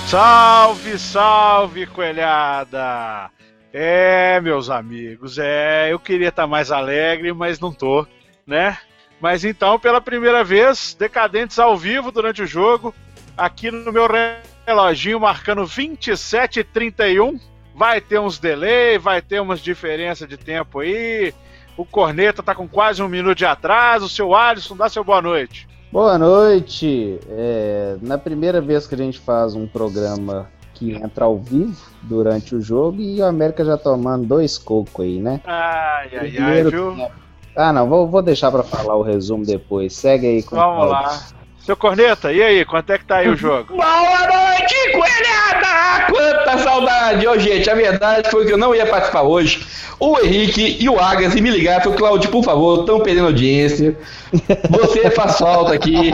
Salve, salve, coelhada! Meus amigos, eu queria estar mais alegre, mas não tô, né? Mas então, pela primeira vez, Decadentes ao vivo durante o jogo, aqui no meu reloginho marcando 27h31, vai ter uns delay, vai ter umas diferenças de tempo aí, o Corneta tá com quase 1 minuto de atraso, o seu Alisson, dá seu boa noite. Boa noite. Na primeira vez que a gente faz um programa que entra ao vivo durante o jogo e o América já tomando 2 cocos aí, né? Ai, viu? Tempo. Ah, não, vou deixar pra falar o resumo depois. Segue aí com Vamos lá. Seu Corneta, e aí, quanto é que tá aí o jogo? Boa noite, coelhada! Quanta saudade! Ô, gente, a verdade foi que eu não ia participar hoje. O Henrique e o Agassi me ligaram, falou, Cláudio, por favor, estão perdendo audiência. Você faz falta aqui.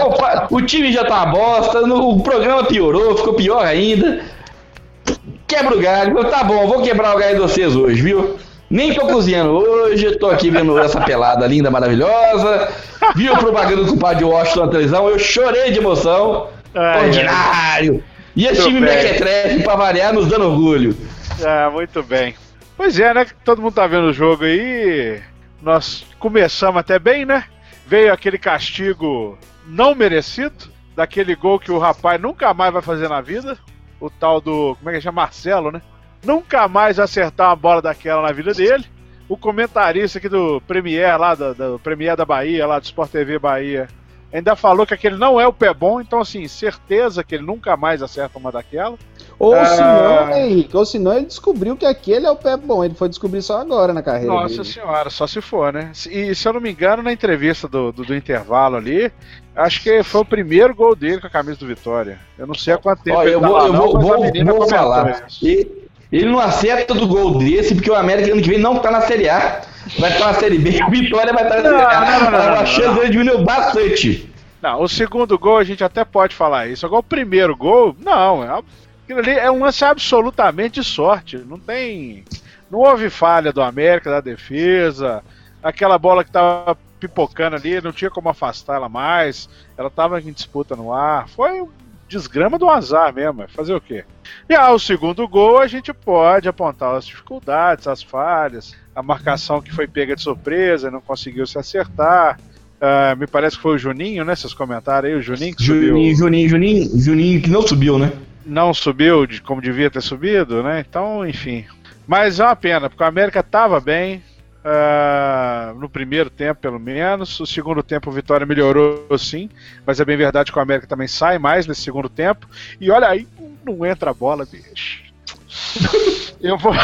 O time já tá uma bosta, o programa piorou, ficou pior ainda. Quebra o galho. Tá bom, vou quebrar o galho de vocês hoje, viu? Nem tô cozinhando hoje, tô aqui vendo essa pelada linda, maravilhosa. Vi o propaganda do compadre Washington na televisão, eu chorei de emoção. Ordinário! E esse time mequetrefe, pra variar, nos dando orgulho. Muito bem. Pois é, né? Todo mundo tá vendo o jogo aí. Nós começamos até bem, né? Veio aquele castigo não merecido, daquele gol que o rapaz nunca mais vai fazer na vida. O tal do, como é que chama? Marcelo, né? Nunca mais acertar uma bola daquela na vida dele. O comentarista aqui do Premier, lá do Premier da Bahia, lá do Sport TV Bahia, ainda falou que aquele não é o pé bom, então assim, certeza que ele nunca mais acerta uma daquela. Ou senão, Henrique, ou senão ele descobriu que aquele é o pé bom, ele foi descobrir só agora na carreira dele. Nossa senhora, só se for, né? E se eu não me engano, na entrevista do intervalo ali, acho que foi o primeiro gol dele com a camisa do Vitória. Eu não sei há quanto tempo eu vou falar. Ele não acerta do gol desse, porque o América ano que vem não tá na Série A. Vai estar na Série B, o Vitória vai estar na Série A. A chance dele diminuiu bastante. Não, o segundo gol a gente até pode falar isso. Agora o primeiro gol, não. Aquilo ali é um lance absolutamente de sorte. Não houve falha do América, da defesa. Aquela bola que tava pipocando ali, não tinha como afastar ela mais. Ela tava em disputa no ar. Foi um desgrama do azar mesmo, fazer o quê? E o segundo gol a gente pode apontar as dificuldades, as falhas, a marcação que foi pega de surpresa, não conseguiu se acertar. Me parece que foi o Juninho, né? Vocês comentaram aí, o Juninho que subiu. Juninho que não subiu, né? Não subiu como devia ter subido, né? Então, enfim. Mas é uma pena, porque o América estava bem. No primeiro tempo, pelo menos. O segundo tempo, o Vitória melhorou sim, mas é bem verdade que o América também sai mais nesse segundo tempo. E olha aí, não entra a bola, bicho. Eu vou.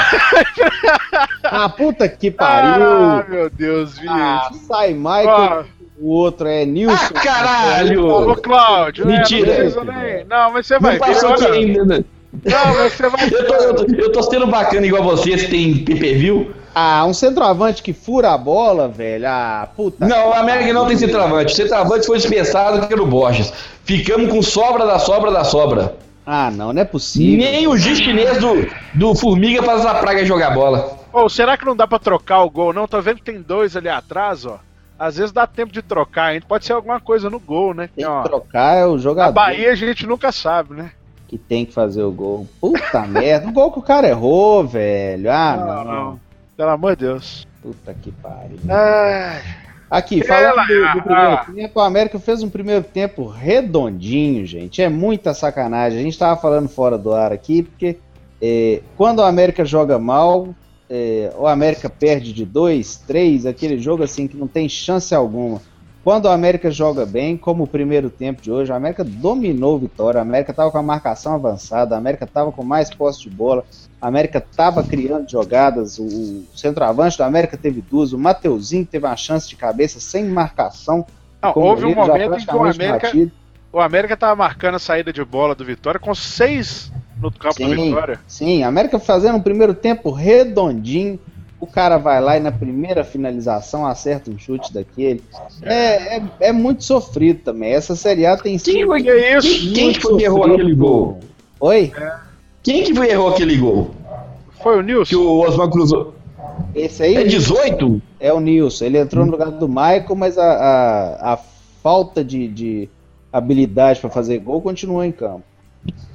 Puta que pariu! Meu Deus, bicho. Sai Michael, o outro é Nilson. Caralho! Ô, Cláudio, mentira! Não, mas você vai ver. Passou aqui ainda, né? Não, mas você vai ver. Eu tô sendo bacana igual vocês, tem pay-per-view. Um centroavante que fura a bola, velho. Puta. Não, o América não tem centroavante. O centroavante foi dispensado pelo Borges. Ficamos com sobra da sobra. Não é possível. Nem o giz chinês do Formiga faz a praga jogar bola. Será que não dá pra trocar o gol, não? Tô vendo que tem 2 ali atrás, ó. Às vezes dá tempo de trocar ainda. Pode ser alguma coisa no gol, né? Tem que trocar é o jogador. A Bahia a gente nunca sabe, né? Que tem que fazer o gol. Puta merda. O gol que o cara errou, velho. Não. Pelo amor de Deus. Puta que pariu. Aqui, falando do primeiro tempo, o América fez um primeiro tempo redondinho, gente. É muita sacanagem. A gente tava falando fora do ar aqui, porque quando o América joga mal, o América perde de 2, 3, aquele jogo assim que não tem chance alguma. Quando o América joga bem, como o primeiro tempo de hoje, o América dominou o Vitória, a América estava com a marcação avançada, a América estava com mais posse de bola, a América estava criando jogadas, o centroavante do América teve 2, o Mateuzinho teve uma chance de cabeça sem marcação. Houve um momento em que o América estava marcando a saída de bola do Vitória com 6 no campo do Vitória. Sim, a América fazendo um primeiro tempo redondinho. O cara vai lá e na primeira finalização acerta um chute daquele. É muito sofrido também. Essa Série A tem sido... Quem foi que errou aquele gol? Oi? Quem que foi que errou aquele gol? Foi o Nilson. Que o Osmar cruzou. Esse aí... É 18? É o Nilson. Ele entrou no lugar do Michael, mas a falta de habilidade para fazer gol continuou em campo.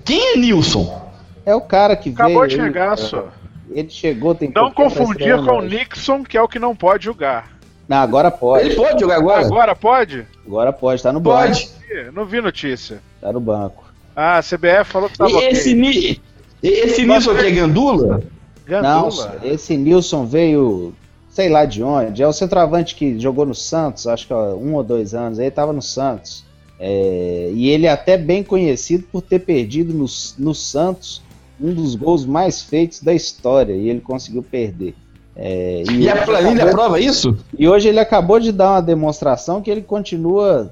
Quem é Nilson? É o cara que Acabou veio... de chegar, só. Ele chegou, tem Não pouco tempo, tá confundir estreando com o hoje. Nixon, que é o que não pode jogar. Não, agora pode. Ele pode jogar agora? Agora pode? Agora pode, tá no banco. Pode. Não vi notícia. Tá no banco. Ah, a CBF falou que tava E esse Nilson aqui é Gandula? Não, Gandula. esse Nilson veio, sei lá de onde. É o centroavante que jogou no Santos, acho que há 1 ou 2 anos. Ele tava no Santos. E ele é até bem conhecido por ter perdido no Santos um dos gols mais feitos da história. E ele conseguiu perder. E a planilha prova isso? E hoje ele acabou de dar uma demonstração que ele continua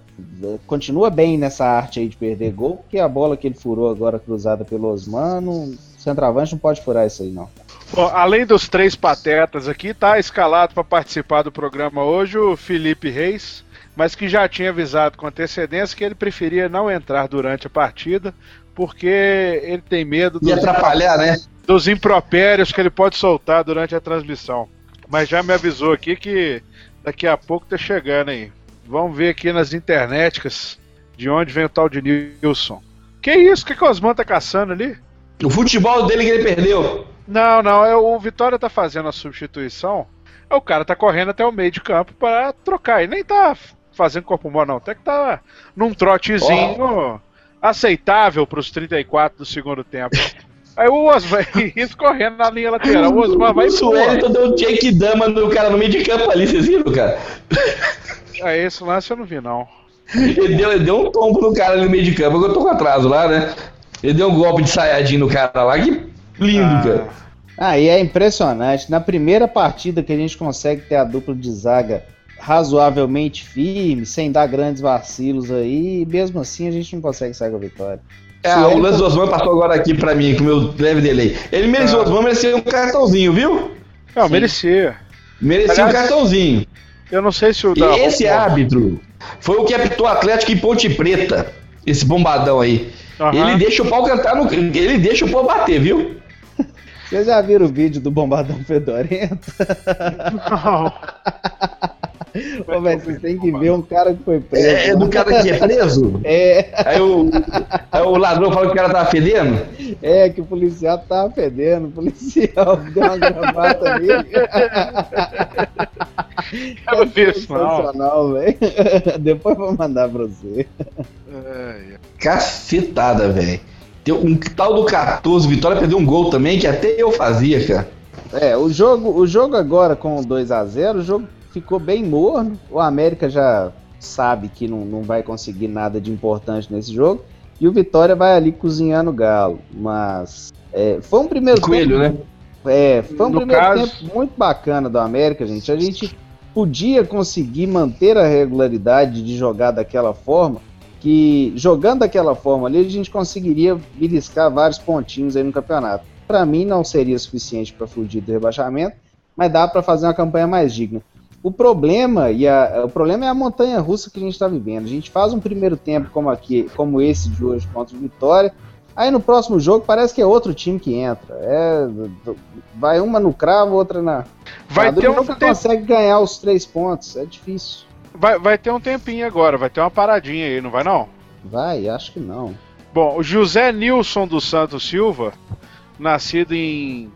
bem nessa arte aí de perder gol, porque a bola que ele furou agora cruzada pelo Osmano, o centroavante não pode furar isso aí não. Bom, além dos 3 patetas aqui, tá escalado para participar do programa hoje o Felipe Reis, mas que já tinha avisado com antecedência que ele preferia não entrar durante a partida, porque ele tem medo E atrapalhar, né? dos impropérios que ele pode soltar durante a transmissão. Mas já me avisou aqui que daqui a pouco tá chegando aí. Vamos ver aqui nas internéticas de onde vem o tal de Nilson. Que isso? O que o Osman tá caçando ali? O futebol dele que ele perdeu. Não, o Vitória tá fazendo a substituição. O cara tá correndo até o meio de campo para trocar. E nem tá fazendo corpo mole, não. Até que tá num trotezinho aceitável pros 34 do segundo tempo. Aí o Osman isso correndo na linha lateral. O Osman vai O Suelton deu um Jake Dama no cara no meio de campo ali, vocês viram, cara? Esse lance eu não vi, não. Ele deu um tombo no cara ali no meio de campo. Eu tô com atraso lá, né? Ele deu um golpe de saiadinho no cara lá. Que lindo, cara. E é impressionante. Na primeira partida que a gente consegue ter a dupla de zaga razoavelmente firme, sem dar grandes vacilos aí, e mesmo assim a gente não consegue sair com a vitória. O lance do Osman passou agora aqui pra mim, com o meu leve delay. Ele mereceu, o Osman merecia um cartãozinho, viu? Não, merecia. Merecia um cartãozinho. Eu não sei se o E esse árbitro foi o que apitou Atlético em Ponte Preta, esse bombadão aí. Uhum. Ele deixa o pau cantar no... Ele deixa o pau bater, viu? Vocês já viram o vídeo do Bombadão Fedorento? Não. Ô, velho, vocês têm que ver um cara que foi preso. É do cara que é preso? Aí o ladrão fala que o cara tava fedendo? Que o policial tava fedendo. O policial deu uma gravata nele. Eu não vi isso, não. Sensacional, velho. Depois eu vou mandar pra você. Cacetada, velho. Tem um tal do 14, Vitória perdeu um gol também, que até eu fazia, cara. O jogo agora com 2-0, o jogo ficou bem morno. O América já sabe que não vai conseguir nada de importante nesse jogo. E o Vitória vai ali cozinhando o galo. Mas foi um primeiro Coelho, tempo, né? Foi um primeiro tempo muito bacana do América, gente. A gente podia conseguir manter a regularidade de jogar daquela forma, que jogando daquela forma ali, a gente conseguiria beliscar vários pontinhos aí no campeonato. Para mim não seria suficiente para fugir do rebaixamento, mas dá para fazer uma campanha mais digna. O problema é a montanha-russa que a gente está vivendo. A gente faz um primeiro tempo como esse de hoje contra o Vitória, aí no próximo jogo parece que é outro time que entra. Vai uma no cravo, outra na... Vai ter um tempo... consegue ganhar os 3 pontos, é difícil. Vai ter um tempinho agora, vai ter uma paradinha aí, não vai não? Vai, acho que não. Bom, o José Nilson dos Santos Silva, nascido em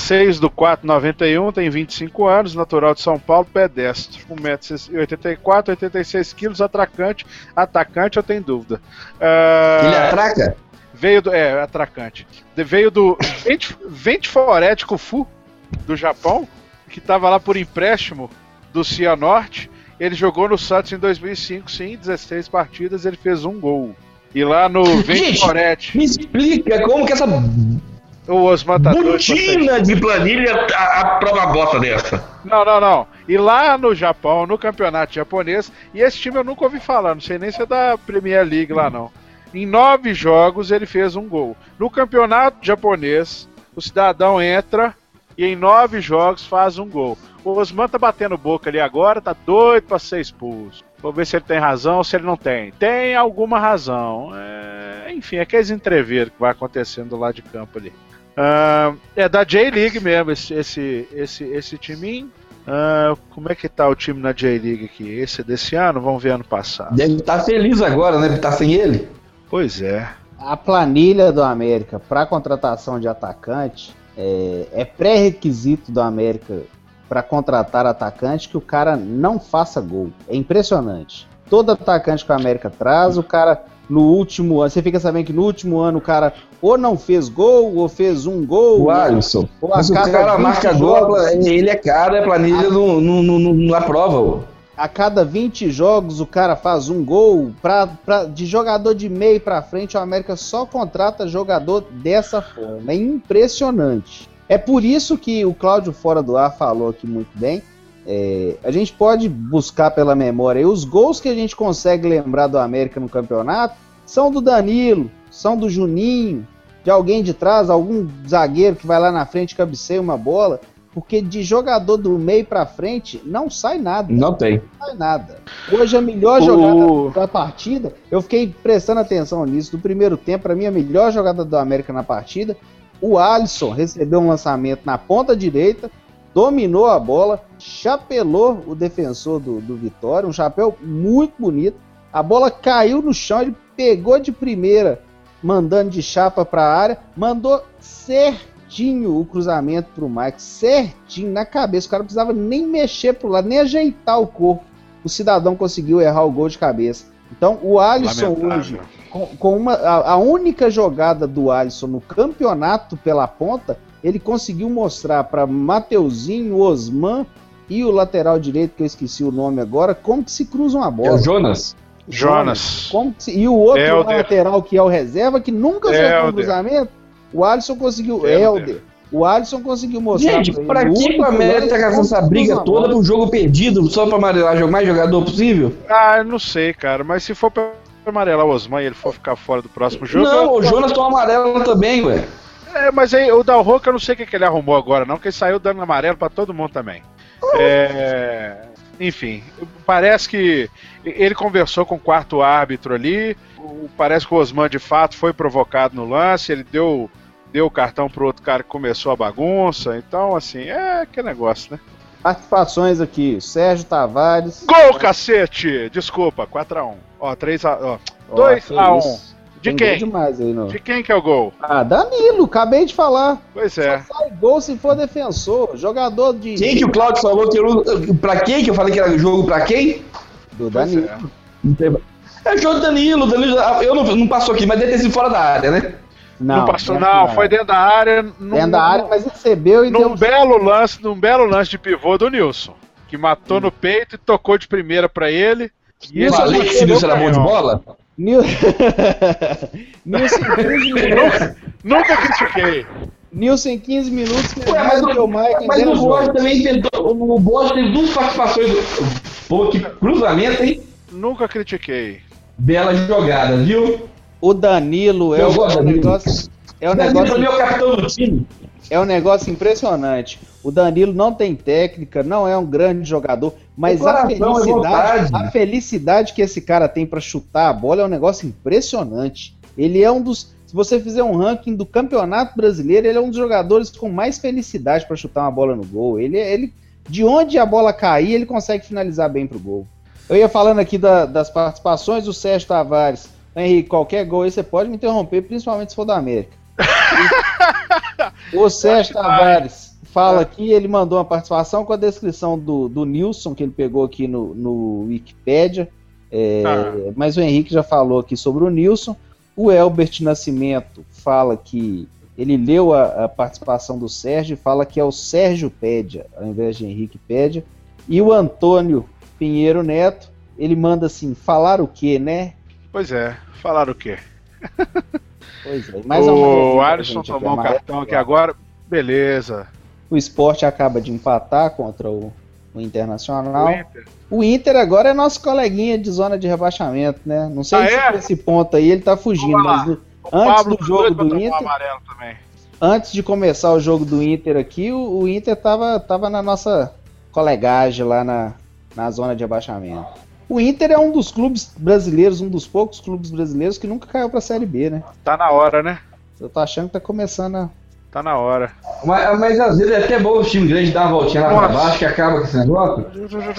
6/4/91, tem 25 anos, natural de São Paulo, pedestre, 1,84 m, 86 kg, atacante, eu tenho dúvida. Ele atraca? Atracante. Veio do Ventforet Kofu, do Japão, que estava lá por empréstimo do Cianorte. Ele jogou no Santos em 2005, sim, 16 partidas, ele fez 1 gol. E lá no Ventforet... Me explica como que essa o Osman tá botina de planilha aprova a bota dessa. Não. E lá no Japão, no campeonato japonês, e esse time eu nunca ouvi falar, não sei nem se é da Premier League lá não. Em 9 jogos ele fez 1 gol. No campeonato japonês, o cidadão entra e em 9 jogos faz 1 gol. O Osman tá batendo boca ali agora, tá doido pra ser expulso. Vou ver se ele tem razão ou se ele não tem. Tem alguma razão. Enfim, aqueles entreveros que vai acontecendo lá de campo ali. É da J-League mesmo, esse timinho. Como é que tá o time na J-League aqui? Esse é desse ano? Vamos ver ano passado. Deve estar feliz agora, né? Tá sem ele. Pois é. A planilha do América para contratação de atacante é pré-requisito do América para contratar atacante que o cara não faça gol. É impressionante. Todo atacante que o América traz, o cara no último ano, você fica sabendo que no último ano o cara ou não fez gol, ou fez um gol. O Alisson. Mas o cara marca gol, ele é caro, a planilha não aprova. A cada 20 jogos o cara faz um gol. De jogador de meio pra frente, o América só contrata jogador dessa forma. É impressionante. É por isso que o Cláudio Fora do Ar falou aqui muito bem. A gente pode buscar pela memória. E os gols que a gente consegue lembrar do América no campeonato são do Danilo, são do Juninho, de alguém de trás, algum zagueiro que vai lá na frente e cabeceia uma bola. Porque de jogador do meio pra frente não sai nada. Não tem. Não sai nada. Hoje a melhor jogada da partida, eu fiquei prestando atenção nisso, do primeiro tempo, pra mim a melhor jogada do América na partida, o Alisson recebeu um lançamento na ponta direita, dominou a bola, chapelou o defensor do Vitória, um chapéu muito bonito, a bola caiu no chão, ele pegou de primeira, mandando de chapa pra área, mandou certinho o cruzamento pro Mike, certinho, na cabeça, o cara não precisava nem mexer pro lado, nem ajeitar o corpo, o cidadão conseguiu errar o gol de cabeça. Então o Alisson hoje, com a única jogada do Alisson no campeonato pela ponta, ele conseguiu mostrar para Mateuzinho, Osman e o lateral direito, que eu esqueci o nome agora, como que se cruza uma bola. É o Jonas. E o outro lateral, que é o reserva, que nunca acertou um cruzamento, o Alisson conseguiu. O Alisson conseguiu mostrar. Gente, pra que o América tá gastando essa briga toda pro jogo perdido, só pra amarelar o mais jogador possível? Eu não sei, cara, mas se for pra amarelar o Osman e ele for ficar fora do próximo jogo... Não, o Jonas toma amarelo também, ué. Mas aí o Dal Roca eu não sei o que ele arrumou agora, não, porque ele saiu dando amarelo pra todo mundo também. Enfim, parece que ele conversou com o quarto árbitro ali, parece que o Osman de fato foi provocado no lance, ele deu o cartão pro outro cara que começou a bagunça, então assim, que negócio, né? Participações aqui, Sérgio Tavares... Gol, cacete! Desculpa, 4-1. 2-1. De quem? Demais aí, não. De quem que é o gol? Danilo, acabei de falar. Pois é. Só sai gol se for defensor, jogador de... Quem que o Cláudio falou que pra quem que eu falei que era jogo pra quem? Do Danilo. É o jogo do Danilo, eu não passou aqui, mas deve ter sido fora da área, né? Não passou, não, foi dentro da área. Dentro da área, mas recebeu e num belo lance de pivô do Nilson, que matou no peito e tocou de primeira pra ele. E eu falei que esse Nilson era bom de bola? Nilson, 15 minutos. Nunca critiquei. Nilson, 15 minutos. Mas o Borges também tentou. O Borges teve duas participações. Pô, que cruzamento, hein? Nunca critiquei. Bela jogada, viu? O Danilo é o negócio. É o negócio. Danilo é o capitão do time. É um negócio impressionante. O Danilo não tem técnica, não é um grande jogador, mas a felicidade que esse cara tem para chutar a bola é um negócio impressionante. Ele é um dos... Se você fizer um ranking do Campeonato Brasileiro, ele é um dos jogadores com mais felicidade para chutar uma bola no gol. Ele, de onde a bola cair, ele consegue finalizar bem pro gol. Eu ia falando aqui das participações do Sérgio Tavares. Henrique, qualquer gol aí você pode me interromper, principalmente se for da América. O Sérgio Tavares fala aqui, ele mandou uma participação com a descrição do Nilson, que ele pegou aqui no Wikipédia, mas o Henrique já falou aqui sobre o Nilson. O Elbert Nascimento fala que ele leu a participação do Sérgio e fala que é o Sérgio Pédia, ao invés de Henrique Pédia. E o Antônio Pinheiro Neto, ele manda assim, falar o quê, né? Pois é, falar o quê? Pois é, o Alisson tomou um cartão aqui agora, beleza. O Sport acaba de empatar contra o Internacional. O Inter agora é nosso coleguinha de zona de rebaixamento, né? Não sei se nesse ponto aí ele tá fugindo, mas antes do jogo do Inter, antes de começar o jogo do Inter aqui, o Inter tava na nossa colegagem lá na zona de rebaixamento. O Inter é um dos clubes brasileiros, um dos poucos clubes brasileiros que nunca caiu pra Série B, né? Tá na hora, né? Eu tô achando que tá começando a... Tá na hora. Mas às vezes é até bom o time grande dar uma voltinha lá pra baixo que acaba com esse negócio.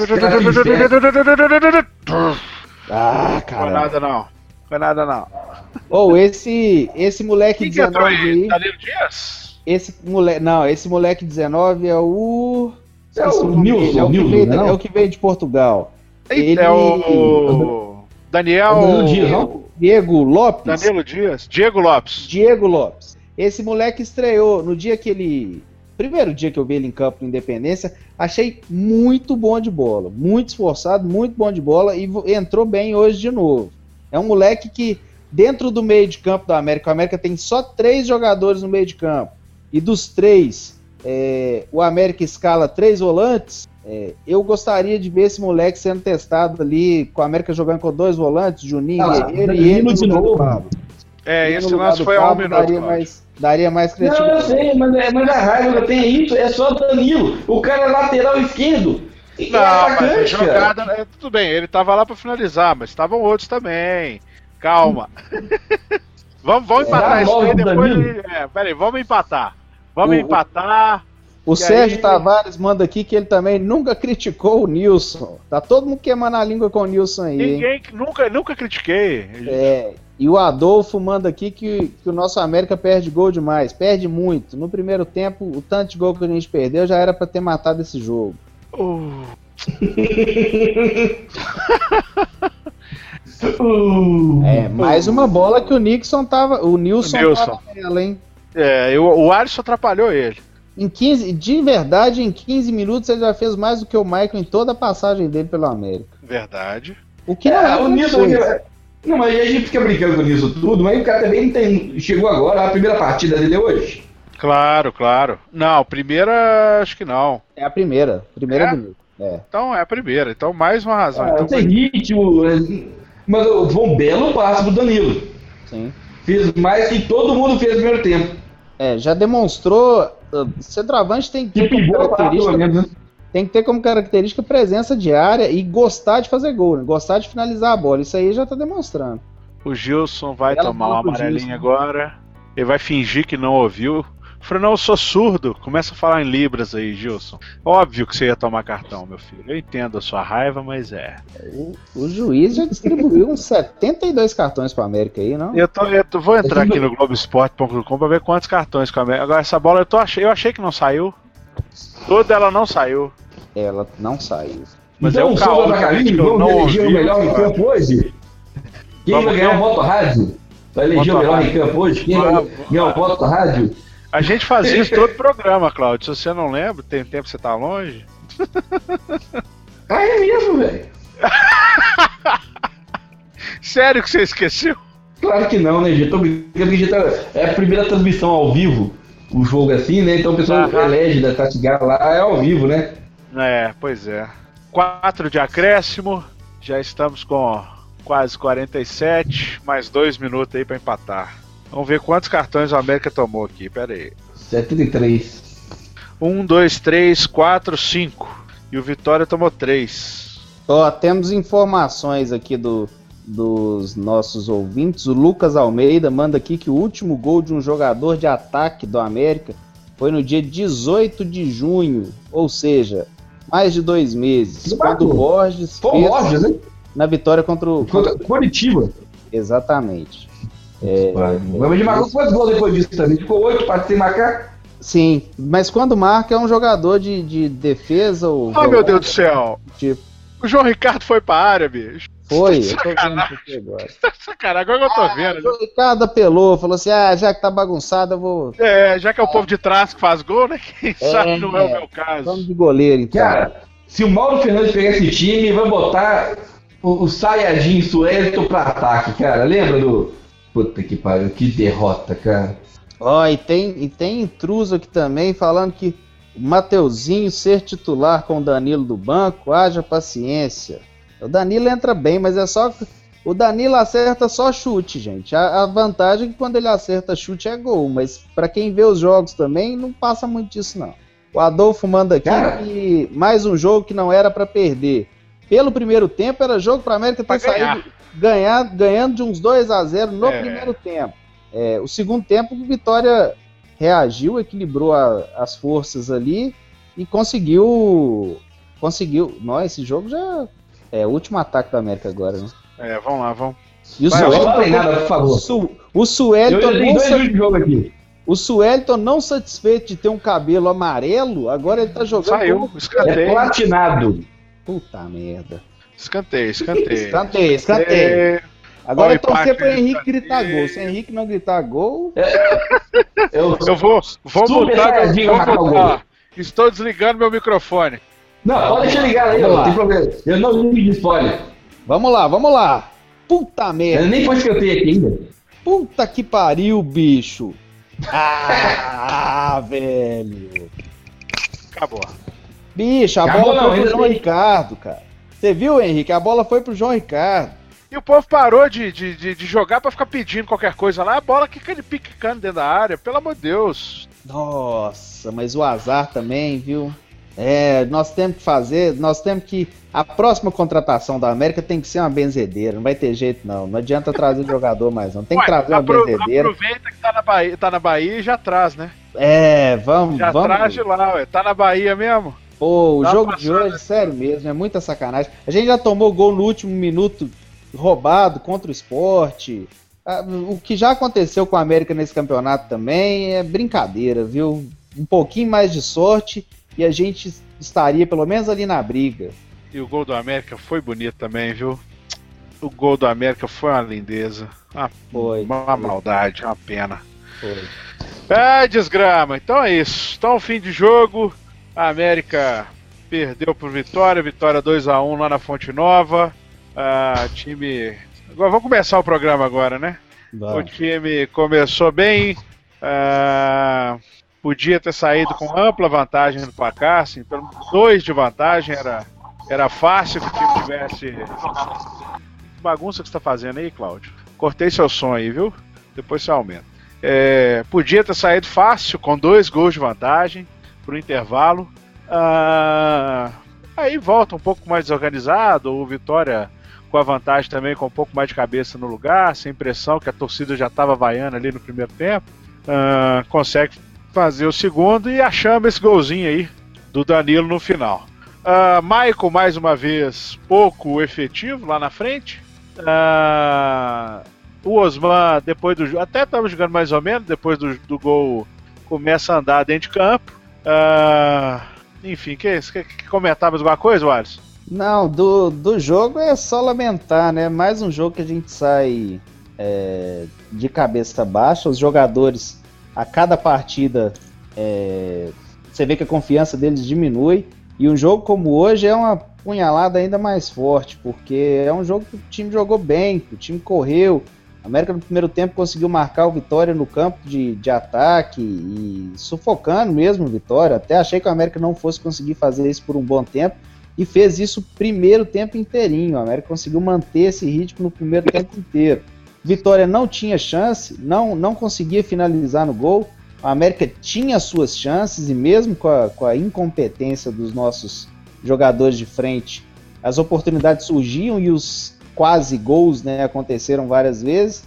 Caramba. Foi nada não. Ou esse moleque Quem que entrou 19 aí. Danilo Dias? Esse moleque 19 é o. É o Nilson, Nilson, é o que veio de Portugal. Ele É o Daniel. Danilo Dias, não? Diego Lopes. Danilo Dias. Diego Lopes. Diego Lopes. Esse moleque estreou no dia que ele. Primeiro dia que eu vi ele em campo no Independência, achei muito bom de bola. Muito esforçado, muito bom de bola e entrou bem hoje de novo. É um moleque que, dentro do meio de campo do América, o América tem só 3 jogadores no meio de campo. E dos 3, o América escala 3 volantes. Eu gostaria de ver esse moleque sendo testado ali, com o América jogando com 2 volantes, Juninho, Guerreiro e ele de novo. Pablo. Esse lance foi a 1 minuto. Daria mais criatividade. Não, eu sei, mas a raiva que eu tenho é isso, é só Danilo. O cara é lateral esquerdo. Não, mas jogada, tudo bem, ele tava lá pra finalizar, mas estavam outros também. Calma. vamos empatar isso aí depois. Peraí, vamos empatar. Vamos empatar. O Sérgio Tavares manda aqui que ele também nunca criticou o Nilson. Tá todo mundo queimando a língua com o Nilson aí. Ninguém, nunca critiquei. E o Adolfo manda aqui que o nosso América perde gol demais. Perde muito. No primeiro tempo, o tanto de gol que a gente perdeu já era pra ter matado esse jogo. Mais uma bola que o Nilson tava nela, hein? O Alisson atrapalhou ele. De verdade, em 15 minutos ele já fez mais do que o Maicon em toda a passagem dele pelo América. Verdade. O que não é o Nilson. Não, mas a gente fica brincando com isso tudo, mas o cara também chegou agora, a primeira partida dele é hoje. Claro. Não, a primeira acho que não. É a primeira. Primeira do Nilson. Então é a primeira. Então mais uma razão. Então, tem ritmo. Mas foi um belo passo pro Danilo. Sim. Fez mais que todo mundo fez no primeiro tempo. Já demonstrou. Centroavante tem que ter como característica. Tem que ter como característica presença diária e gostar de fazer gol, né? Gostar de finalizar a bola. Isso aí já tá demonstrando. O Gilson vai tomar uma amarelinha agora. Ele vai fingir que não ouviu. Falei, não, eu sou surdo. Começa a falar em libras aí, Gilson. Óbvio que você ia tomar cartão, meu filho. Eu entendo a sua raiva, mas O juiz já distribuiu uns 72 cartões para América aí, não? Eu vou entrar aqui no Globoesporte.com para ver quantos cartões com a América. Agora, essa bola eu achei que não saiu. Toda ela não saiu. Ela não saiu. Mas então, é um caô que eu não ouvi. O melhor em campo hoje? Quem vai ganhar o voto rádio? Vai eleger o melhor em campo hoje? Quem vai ganhar o voto rádio? A gente fazia isso todo programa, Cláudio. Se você não lembra, tem tempo que você tá longe. É mesmo, velho. Sério que você esqueceu? Claro que não, né, gente? Tô brincando que é a primeira transmissão ao vivo, o jogo assim, né? Então o pessoal elege da Tatigar lá, é ao vivo, né? Pois é. 4 de acréscimo, já estamos com quase 47, mais 2 minutos aí pra empatar. Vamos ver quantos cartões o América tomou aqui, pera aí. 73. 1, 2, 3, 4, 5. E o Vitória tomou 3. Temos informações aqui dos nossos ouvintes. O Lucas Almeida manda aqui que o último gol de um jogador de ataque do América foi no dia 18 de junho, ou seja, mais de 2 meses. Quando o Borges fez né? Na vitória contra Curitiba. Exatamente. Mas ele marcou quantos gols depois disso também? Ficou 8 para sem marcar? Sim, mas quando marca é um jogador de defesa ou... meu Deus do céu! Tipo, o João Ricardo foi pra área, bicho. Foi, eu tô vendo aqui agora. Sacanagem, agora que eu tô vendo. O João Ricardo apelou, falou assim, já que tá bagunçado eu vou... já que é o povo de trás que faz gol, né? Quem sabe não é o meu caso. Vamos de goleiro, então. Cara, se o Mauro Fernandes pegar esse time, vai botar o Sayajin Suelto pra ataque, cara. Lembra do... Puta que pariu, que derrota, cara. E tem intruso aqui também, falando que o Mateuzinho ser titular com o Danilo do banco, haja paciência. O Danilo entra bem, mas é só... O Danilo acerta só chute, gente. A vantagem é que quando ele acerta chute é gol, mas pra quem vê os jogos também, não passa muito disso, não. O Adolfo manda aqui que mais um jogo que não era pra perder. Pelo primeiro tempo, era jogo pra América ter saído ganhando de uns 2-0 no primeiro tempo. O segundo tempo, o Vitória reagiu, equilibrou as forças ali e conseguiu... Nossa, esse jogo já é o último ataque da América agora, né? Vamos lá, vamos. E o Não falei nada, por favor. O Suelton Eu tenho 2 minutos de jogo aqui. O Suelton, não satisfeito de ter um cabelo amarelo, agora ele tá jogando... Saiu, escanteio. É platinado. Puta merda. Escanteio. Agora é torcer pro Henrique gritar gol. Se o Henrique não gritar gol... Eu vou mutar. Estou desligando meu microfone. Não, pode deixar ligado aí, não tem problema. Eu não ligo de spoiler. Vamos lá. Puta merda. Eu nem foi escanteio aqui ainda. Puta que pariu, bicho. Velho. Acabou. Bicho, a bola foi pro João Ricardo, cara. Você viu, Henrique? A bola foi pro João Ricardo. E o povo parou de jogar pra ficar pedindo qualquer coisa lá. A bola que ele picando dentro da área, pelo amor de Deus. Nossa, mas o azar também, viu? Nós temos que a próxima contratação da América tem que ser uma benzedeira, não vai ter jeito não adianta trazer jogador mais não, tem que trazer uma benzedeira. Aproveita que tá na Bahia e já traz, né? Vamos. Traz de lá, ué. Tá na Bahia mesmo? Pô, o jogo de hoje, sério mesmo, é muita sacanagem. A gente já tomou gol no último minuto roubado contra o Sport. O que já aconteceu com a América nesse campeonato também é brincadeira, viu? Um pouquinho mais de sorte e a gente estaria pelo menos ali na briga. E o gol do América foi bonito também, viu? O gol do América foi uma lindeza. Uma maldade, uma pena. Foi. Desgrama. Então é isso. Então, fim de jogo. A América perdeu por Vitória 2-1 lá na Fonte Nova. Time... Agora, vamos começar o programa agora, né? Vai. O time começou bem. Podia ter saído com ampla vantagem no placar, assim, pelo 2 de vantagem era fácil que o time tivesse. Que bagunça que você está fazendo aí, Cláudio? Cortei seu som aí, viu? Depois você aumenta. Podia ter saído fácil com 2 gols de vantagem pro intervalo. Aí volta um pouco mais desorganizado, o Vitória com a vantagem também, com um pouco mais de cabeça no lugar, sem pressão, que a torcida já estava vaiando ali no primeiro tempo. Consegue fazer o segundo e achamos esse golzinho aí do Danilo no final. Maicon, mais uma vez, pouco efetivo lá na frente. O Osman, depois do jogo, até estava jogando mais ou menos, depois do gol, começa a andar dentro de campo. Enfim, que comentar mais alguma coisa, Wallace? Não, do jogo é só lamentar, né? Mais um jogo que a gente sai de cabeça baixa. Os jogadores, a cada partida, você vê que a confiança deles diminui. E um jogo como hoje é uma punhalada ainda mais forte, porque é um jogo que o time jogou bem, que o time correu. A América no primeiro tempo conseguiu marcar o Vitória no campo de ataque e sufocando mesmo o Vitória. Até achei que a América não fosse conseguir fazer isso por um bom tempo e fez isso o primeiro tempo inteirinho. A América conseguiu manter esse ritmo no primeiro tempo inteiro. Vitória não tinha chance, não conseguia finalizar no gol. A América tinha suas chances e mesmo com a incompetência dos nossos jogadores de frente, as oportunidades surgiam e os quase gols, né, aconteceram várias vezes.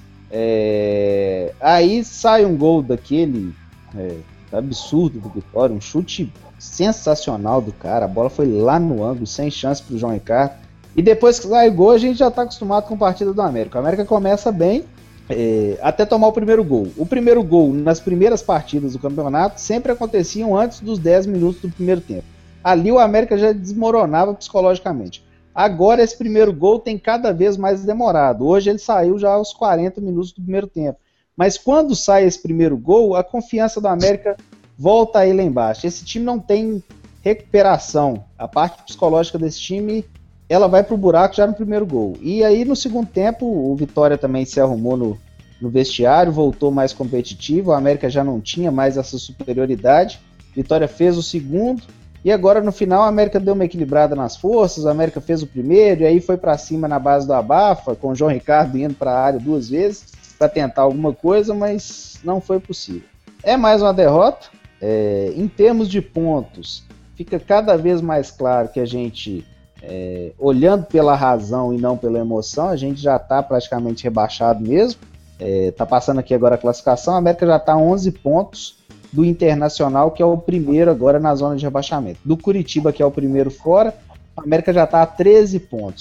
Aí sai um gol daquele absurdo do Vitória, um chute sensacional do cara, a bola foi lá no ângulo, sem chance para o João Ricardo. E depois que sai o gol, a gente já está acostumado com a partida do América. O América começa bem, até tomar o primeiro gol. O primeiro gol nas primeiras partidas do campeonato sempre aconteciam antes dos 10 minutos do primeiro tempo. Ali o América já desmoronava psicologicamente. Agora esse primeiro gol tem cada vez mais demorado. Hoje ele saiu já aos 40 minutos do primeiro tempo. Mas quando sai esse primeiro gol, a confiança do América volta aí lá embaixo. Esse time não tem recuperação. A parte psicológica desse time, ela vai pro buraco já no primeiro gol. E aí no segundo tempo, o Vitória também se arrumou no vestiário, voltou mais competitivo, a América já não tinha mais essa superioridade. Vitória fez o segundo, e agora no final a América deu uma equilibrada nas forças, a América fez o primeiro, e aí foi para cima na base do abafa, com o João Ricardo indo para a área 2 vezes, para tentar alguma coisa, mas não foi possível. É mais uma derrota. Em termos de pontos, fica cada vez mais claro que a gente... olhando pela razão e não pela emoção, a gente já está praticamente rebaixado mesmo. Está passando aqui agora a classificação, a América já está a 11 pontos do Internacional, que é o primeiro agora na zona de rebaixamento. Do Curitiba, que é o primeiro fora, a América já está a 13 pontos.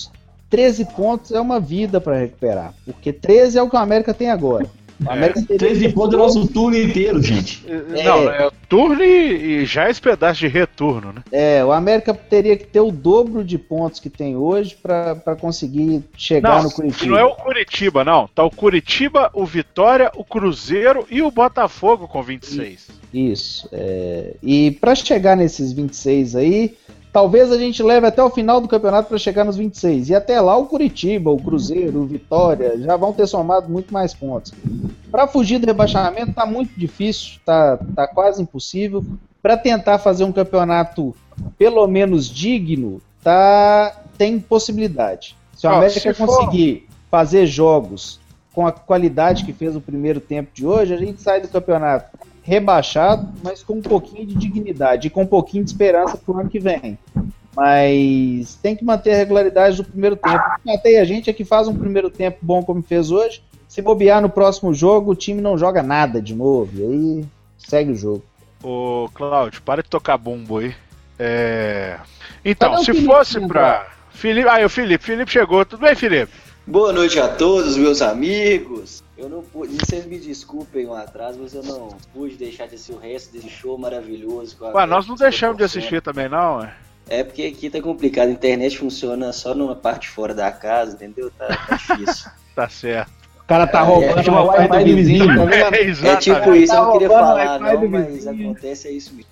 13 pontos é uma vida para recuperar, porque 13 é o que o América tem agora. O América 13 pontos é o nosso turno inteiro, gente. Não, é o turno e já esse pedaço de retorno, né? O América teria que ter o dobro de pontos que tem hoje para conseguir chegar no Curitiba. Não é o Curitiba, não. Tá o Curitiba, o Vitória, o Cruzeiro e o Botafogo com 26. Isso. E para chegar nesses 26 aí, talvez a gente leve até o final do campeonato para chegar nos 26. E até lá o Curitiba, o Cruzeiro, o Vitória já vão ter somado muito mais pontos. Para fugir do rebaixamento tá muito difícil, tá quase impossível. Para tentar fazer um campeonato pelo menos digno, tem possibilidade. Se o América conseguir fazer jogos com a qualidade que fez o primeiro tempo de hoje, a gente sai do campeonato rebaixado, mas com um pouquinho de dignidade e com um pouquinho de esperança pro ano que vem. Mas tem que manter a regularidade do primeiro tempo. Até a gente é que faz um primeiro tempo bom como fez hoje. Se bobear no próximo jogo, o time não joga nada de novo. E aí segue o jogo. Ô, Cláudio, para de tocar bumbo aí. Então, se fosse pra... Felipe... o Felipe chegou. Tudo bem, Felipe? Boa noite a todos, meus amigos. Eu não pude, vocês me desculpem o atraso, mas eu não pude deixar de assistir o resto desse show maravilhoso. Nós não deixamos de assistir também, não, É porque aqui tá complicado, a internet funciona só numa parte fora da casa, entendeu? Tá difícil. Tá certo. O cara tá roubando o Wi-Fi do vizinho. É tipo isso, eu não queria falar não, mas acontece, é isso mesmo.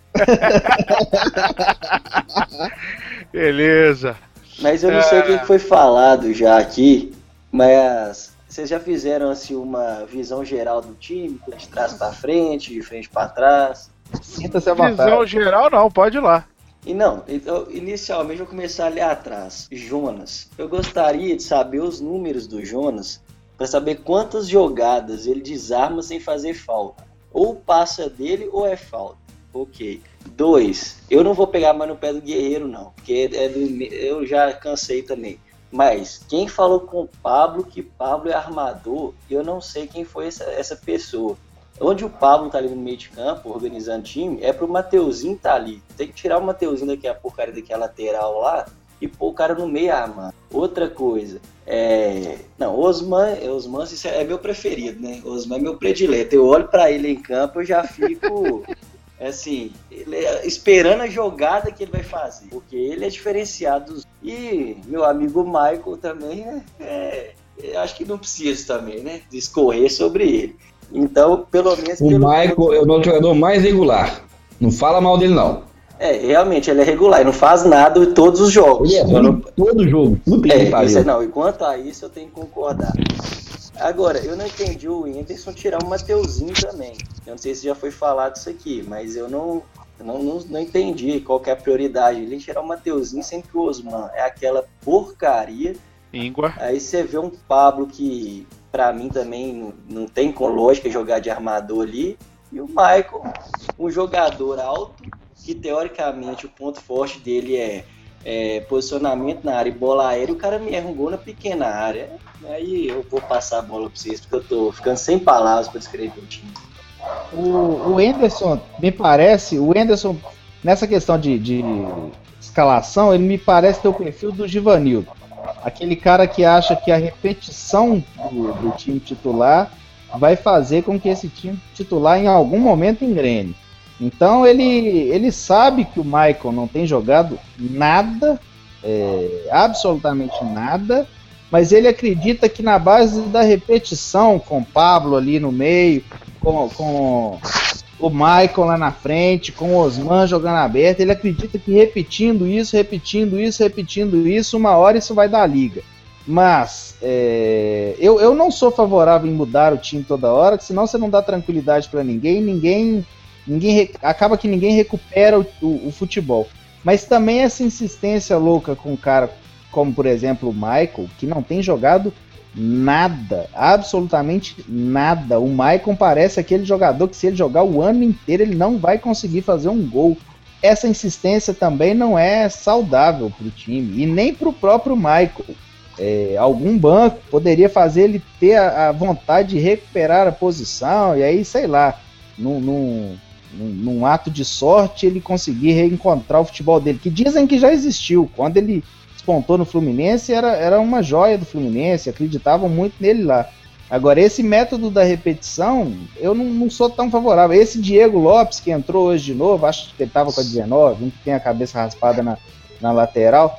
Beleza. Mas eu não sei o que foi falado já aqui, mas vocês já fizeram assim uma visão geral do time, de trás para frente, de frente para trás? Sinta-se à vontade. Visão geral não, pode ir lá. E não, então, inicialmente eu vou começar ali atrás. Jonas. Eu gostaria de saber os números do Jonas para saber quantas jogadas ele desarma sem fazer falta. Ou passa dele ou é falta. Ok. 2. Eu não vou pegar mais no pé do Guerreiro não, porque eu já cansei também. Mas quem falou com o Pablo que Pablo é armador, eu não sei quem foi essa pessoa. Onde o Pablo tá ali no meio de campo, organizando o time, é pro Mateuzinho tá ali. Tem que tirar o Mateuzinho daquela porcaria daquela lateral lá e pôr o cara no meio armado. Outra coisa, Osman, isso é meu preferido, né? Osman é meu predileto. Eu olho pra ele em campo, eu já fico... assim, esperando a jogada que ele vai fazer, porque ele é diferenciado. E meu amigo Michael também, acho que não precisa também, né, discorrer sobre ele. Então, pelo menos... O Michael é o nosso jogador mais regular, não fala mal dele não. Realmente, ele é regular, ele não faz nada em todos os jogos. Ele todo jogo, tudo não, e quanto a isso eu tenho que concordar. Agora, eu não entendi o Whindersson tirar o Mateuzinho também. Eu não sei se já foi falado isso aqui, mas eu não entendi qual que é a prioridade. Ele tirar o Mateuzinho sem que o Osman é aquela porcaria. Íngua. Aí você vê um Pablo que, pra mim, também não tem com lógica jogar de armador ali. E o Michael, um jogador alto, que teoricamente o ponto forte dele é posicionamento na área e bola aérea, o cara me erra um gol na pequena área. Aí eu vou passar a bola pra vocês, porque eu tô ficando sem palavras pra descrever o time. O Henderson, me parece, nessa questão de escalação, ele me parece ter o perfil do Givanildo. Aquele cara que acha que a repetição do time titular vai fazer com que esse time titular em algum momento engrene. Então ele sabe que o Michael não tem jogado nada, absolutamente nada, mas ele acredita que na base da repetição, com o Pablo ali no meio, com o Michael lá na frente, com o Osman jogando aberto, ele acredita que repetindo isso, uma hora isso vai dar liga. Mas eu não sou favorável em mudar o time toda hora, senão você não dá tranquilidade para ninguém acaba que ninguém recupera o futebol. Mas também essa insistência louca com um cara como, por exemplo, o Michael, que não tem jogado nada, absolutamente nada. O Michael parece aquele jogador que se ele jogar o ano inteiro ele não vai conseguir fazer um gol. Essa insistência também não é saudável para o time e nem para o próprio Michael. Algum banco poderia fazer ele ter a vontade de recuperar a posição e aí, sei lá, num ato de sorte ele conseguir reencontrar o futebol dele, que dizem que já existiu, quando ele despontou no Fluminense, era uma joia do Fluminense, acreditavam muito nele lá. Agora, esse método da repetição, eu não sou tão favorável. Esse Diego Lopes, que entrou hoje de novo, acho que ele estava com a 19, um que tem a cabeça raspada na lateral,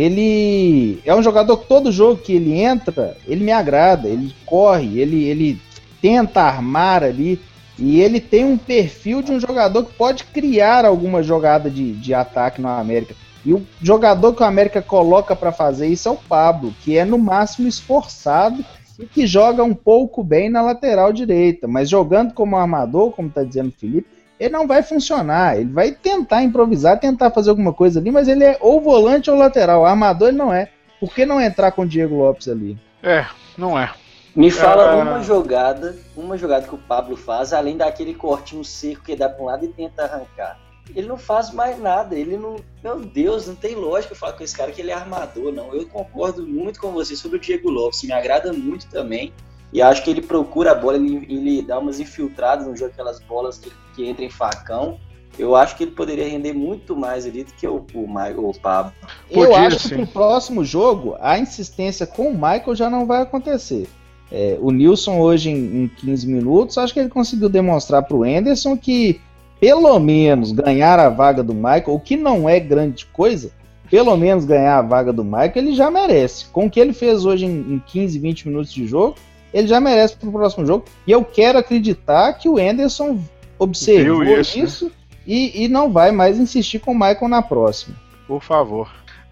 ele é um jogador que todo jogo que ele entra, ele me agrada, ele corre, ele tenta armar ali, e ele tem um perfil de um jogador que pode criar alguma jogada de ataque no América. E o jogador que o América coloca para fazer isso é o Pablo, que é no máximo esforçado e que joga um pouco bem na lateral direita, mas jogando como armador, como está dizendo o Felipe, ele não vai funcionar, ele vai tentar improvisar, tentar fazer alguma coisa ali, mas ele é ou volante ou lateral, armador ele não é. Por que não entrar com o Diego Lopes ali? Não é. Me fala uma jogada que o Pablo faz, além daquele cortinho seco que dá para um lado e tenta arrancar. Ele não faz mais nada, ele não... Meu Deus, não tem lógica eu falar com esse cara que ele é armador, não. Eu concordo muito com você sobre o Diego Lopes, me agrada muito também. E acho que ele procura a bola, ele dá umas infiltradas no jogo, aquelas bolas que entram em facão. Eu acho que ele poderia render muito mais ali do que o Pablo. Eu acho que pro próximo jogo, a insistência com o Michael já não vai acontecer. O Nilson hoje em 15 minutos, acho que ele conseguiu demonstrar pro Anderson que pelo menos ganhar a vaga do Michael, o que não é grande coisa, pelo menos ganhar a vaga do Michael, ele já merece. Com o que ele fez hoje em 15, 20 minutos de jogo, ele já merece pro próximo jogo. E eu quero acreditar que o Anderson observou isso, né? E não vai mais insistir com o Michael na próxima. Por favor.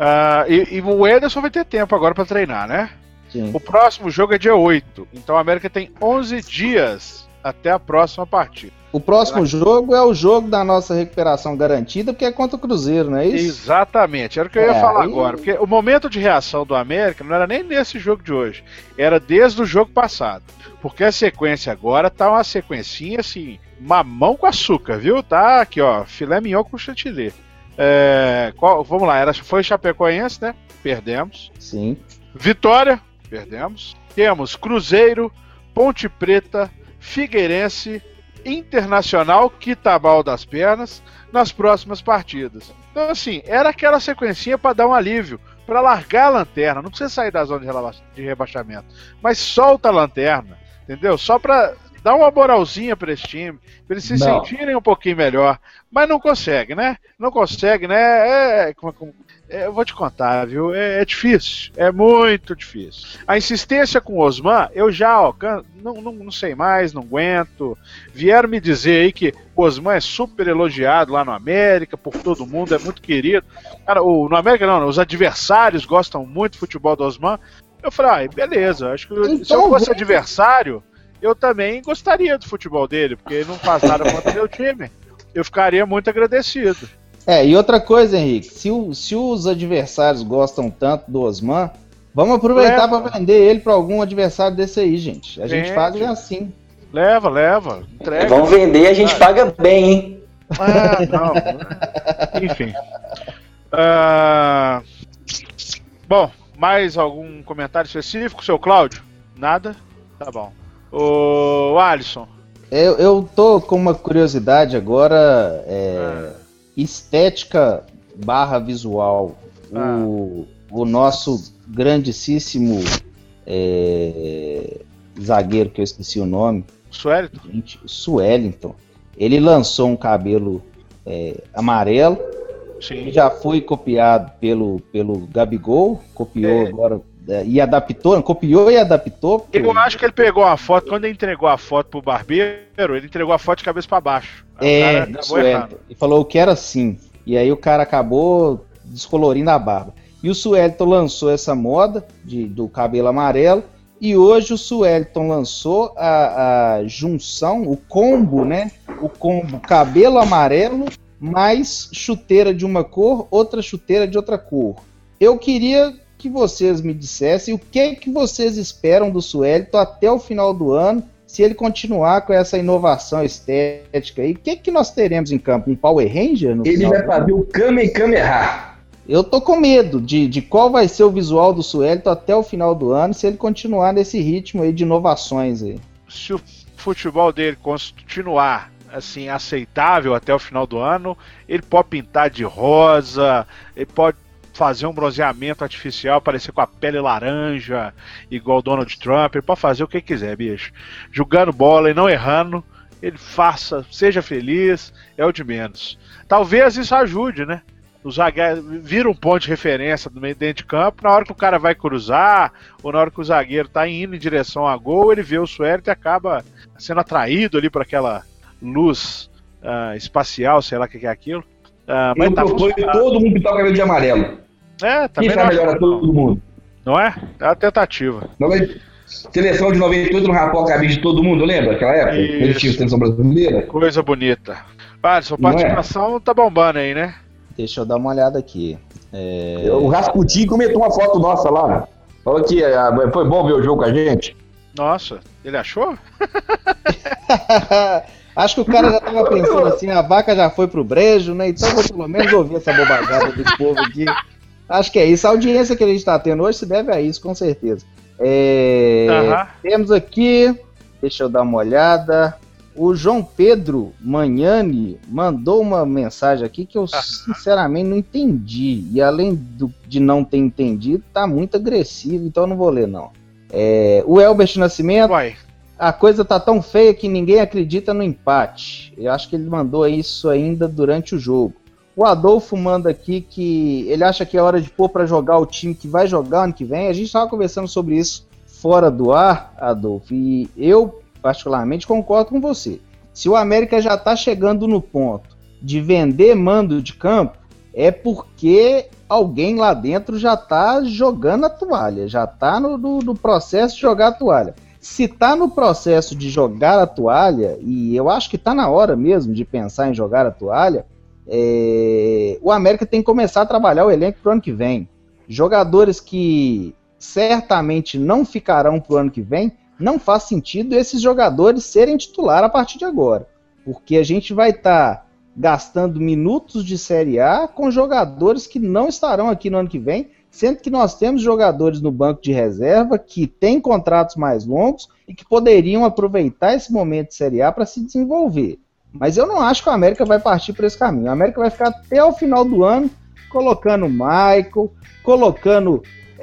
E o Anderson vai ter tempo agora para treinar, né? Sim. O próximo jogo é dia 8. Então a América tem 11 dias até a próxima partida. O próximo jogo é o jogo da nossa recuperação garantida, porque é contra o Cruzeiro, não é isso? Exatamente, era o que eu ia falar agora. Porque o momento de reação do América não era nem nesse jogo de hoje, era desde o jogo passado. Porque a sequência agora tá uma sequencinha assim, mamão com açúcar, viu? Tá aqui, ó, filé mignon com chantilly. Vamos lá, foi Chapecoense, né? Perdemos. Sim. Vitória, perdemos. Temos Cruzeiro, Ponte Preta, Figueirense, Internacional, que tá mal das pernas, nas próximas partidas. Então, assim, era aquela sequencinha para dar um alívio, para largar a lanterna. Não precisa sair da zona de rebaixamento, mas solta a lanterna, entendeu? Só para dar uma moralzinha para esse time, para eles se sentirem um pouquinho melhor. Mas não consegue, né? Não consegue, né? Eu vou te contar, viu? É difícil, é muito difícil. A insistência com o Osman, eu já não sei mais, não aguento. Vieram me dizer aí que o Osman é super elogiado lá no América, por todo mundo, é muito querido. Cara, no América não, os adversários gostam muito do futebol do Osman. Eu falei, beleza, acho que então, se eu fosse adversário, eu também gostaria do futebol dele, porque ele não faz nada contra o meu time. Eu ficaria muito agradecido. E outra coisa, Henrique, se os adversários gostam tanto do Osman, vamos aproveitar para vender ele para algum adversário desse aí, gente. A gente faz assim. Leva, entrega. Vamos vender, a gente paga bem, hein? Não. Enfim. Bom, mais algum comentário específico, seu Cláudio? Nada? Tá bom. O Alisson. Eu tô com uma curiosidade agora, estética / visual. O nosso grandíssimo zagueiro, que eu esqueci o nome. Suelton. Ele lançou um cabelo amarelo. Sim. Já foi copiado pelo Gabigol, copiou agora e adaptou, copiou e adaptou. Eu acho que ele pegou a foto, quando ele entregou a foto pro barbeiro, ele entregou a foto de cabeça para baixo. E falou que era assim. E aí o cara acabou descolorindo a barba. E o Suelton lançou essa moda do cabelo amarelo. E hoje o Suelton lançou a junção, o combo, né? O combo cabelo amarelo mais chuteira de uma cor, outra chuteira de outra cor. Eu queria que vocês me dissessem o que vocês esperam do Suelton até o final do ano, se ele continuar com essa inovação estética aí. O que nós teremos em campo? Um Power Ranger? Ele vai fazer o Kamehameha. Eu tô com medo de qual vai ser o visual do Suelton até o final do ano, se ele continuar nesse ritmo aí de inovações aí. Se o futebol dele continuar assim, aceitável até o final do ano, ele pode pintar de rosa, ele pode fazer um bronzeamento artificial, parecer com a pele laranja, igual o Donald Trump. Ele pode fazer o que quiser, bicho. Jogando bola e não errando, ele faça, seja feliz, é o de menos. Talvez isso ajude, né? O zagueiro vira um ponto de referência do meio dentro de campo, na hora que o cara vai cruzar, ou na hora que o zagueiro tá indo em direção a gol, ele vê o Suelton e acaba sendo atraído ali por aquela luz espacial, sei lá o que é aquilo. Mas tá funcionando. Todo mundo pintar o cabelo de amarelo. Também não melhor a todo mundo. Não é? É uma tentativa. Seleção de 98 não rapou a cabeça de todo mundo, lembra? Aquela época? Ele tinha seleção brasileira. Coisa bonita. Vale, sua participação tá bombando aí, né? Deixa eu dar uma olhada aqui. O Rasputin comentou uma foto nossa lá. Falou que foi bom ver o jogo com a gente. Nossa, ele achou? Acho que o cara já tava pensando assim, a vaca já foi pro brejo, né? Então vou pelo menos ouvir essa bobagada desse povo aqui. Acho que é isso. A audiência que a gente tá tendo hoje se deve a isso, com certeza. Temos aqui, deixa eu dar uma olhada. O João Pedro Magnani mandou uma mensagem aqui que eu sinceramente não entendi. E além de não ter entendido, tá muito agressivo, então eu não vou ler, não. O Elbert Nascimento, a coisa tá tão feia que ninguém acredita no empate. Eu acho que ele mandou isso ainda durante o jogo. O Adolfo manda aqui que ele acha que é hora de pôr para jogar o time que vai jogar ano que vem. A gente estava conversando sobre isso fora do ar, Adolfo, e eu particularmente concordo com você. Se o América já está chegando no ponto de vender mando de campo, é porque alguém lá dentro já está jogando a toalha, já está no processo de jogar a toalha. Se está no processo de jogar a toalha, e eu acho que está na hora mesmo de pensar em jogar a toalha, o América tem que começar a trabalhar o elenco para o ano que vem. Jogadores que certamente não ficarão para o ano que vem, não faz sentido esses jogadores serem titular a partir de agora, porque a gente vai estar gastando minutos de Série A com jogadores que não estarão aqui no ano que vem, sendo que nós temos jogadores no banco de reserva que têm contratos mais longos e que poderiam aproveitar esse momento de Série A para se desenvolver. Mas eu não acho que o América vai partir por esse caminho. O América vai ficar até o final do ano colocando o Michael, colocando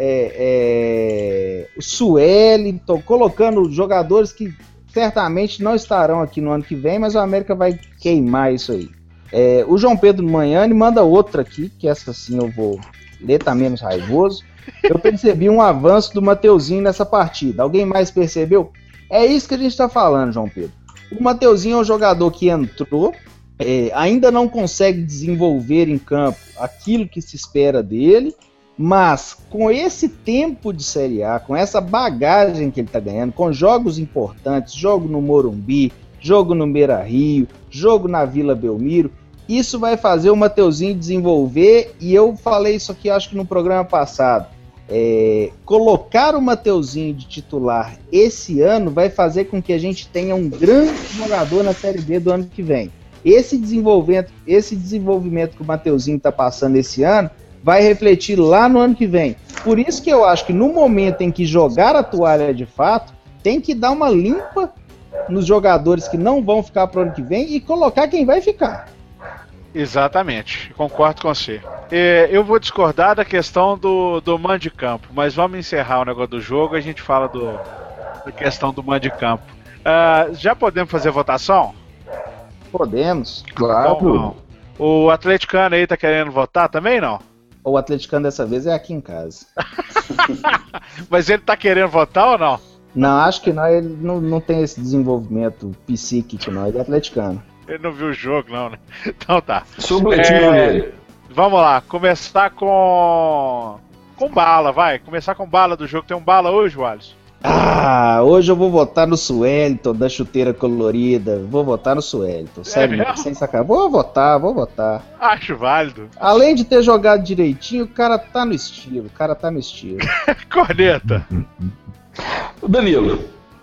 o Suelton, colocando jogadores que certamente não estarão aqui no ano que vem, mas o América vai queimar isso aí. O João Pedro Magnani manda outra aqui, que essa sim eu vou ler, tá menos raivoso. Eu percebi um avanço do Mateuzinho nessa partida. Alguém mais percebeu? É isso que a gente está falando, João Pedro. O Mateuzinho é um jogador que entrou, ainda não consegue desenvolver em campo aquilo que se espera dele, mas com esse tempo de Série A, com essa bagagem que ele está ganhando, com jogos importantes, jogo no Morumbi, jogo no Beira-Rio, jogo na Vila Belmiro, isso vai fazer o Mateuzinho desenvolver, e eu falei isso aqui acho que no programa passado, colocar o Mateuzinho de titular esse ano vai fazer com que a gente tenha um grande jogador na Série B do ano que vem. Esse desenvolvimento que o Mateuzinho está passando esse ano vai refletir lá no ano que vem. Por isso que eu acho que no momento em que jogar a toalha de fato, tem que dar uma limpa nos jogadores que não vão ficar para o ano que vem e colocar quem vai ficar. Exatamente, concordo com você. Eu vou discordar da questão do mando de campo, mas vamos encerrar o negócio do jogo e a gente fala da questão do mando de campo. Já podemos fazer votação? Podemos. Claro. Então, o atleticano aí tá querendo votar também, não? O atleticano dessa vez é aqui em casa. Mas ele tá querendo votar ou não? Não, acho que não, ele não tem esse desenvolvimento psíquico, não. Ele é atleticano. Ele não viu o jogo, não, né? Então tá. Supletivo dele. Vamos lá, começar com bala, vai. Começar com bala do jogo. Tem um bala hoje, Wallace? Hoje eu vou votar no Suelton, da chuteira colorida. Vou votar no Suelton. Sério, sem sacanagem. Vou votar. Acho válido. Além de ter jogado direitinho, o cara tá no estilo. Corneta. Danilo.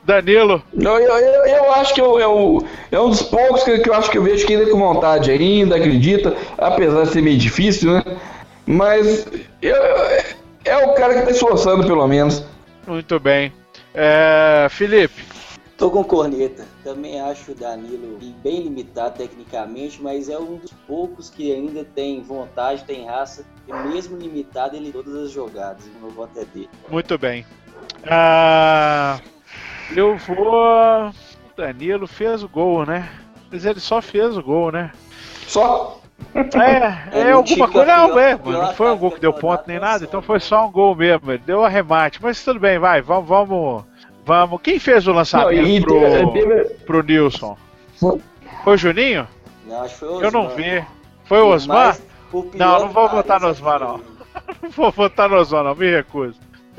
Eu acho que é um dos poucos que eu acho que eu vejo que ainda com vontade ainda, acredita, apesar de ser meio difícil, né? Mas é o cara que tá esforçando, pelo menos. Muito bem. Felipe. Tô com corneta. Também acho o Danilo bem limitado tecnicamente, mas é um dos poucos que ainda tem vontade, tem raça, e mesmo limitado ele todas as jogadas. Meu voto é dele. Muito bem. Eu vou... O Danilo fez o gol, né? Mas ele só fez o gol, né? Só? É alguma coisa. Não foi um gol que deu ponto nem nada, então foi só um gol mesmo. Ele deu arremate, mas tudo bem, vai, vamos. Quem fez o lançamento pro Nilson? Foi o Juninho? Não, acho que foi o Osmar. Eu não vi. Foi o Osmar? Não vou votar no Osmar, não. Não vou votar no Osmar, não, me recuso.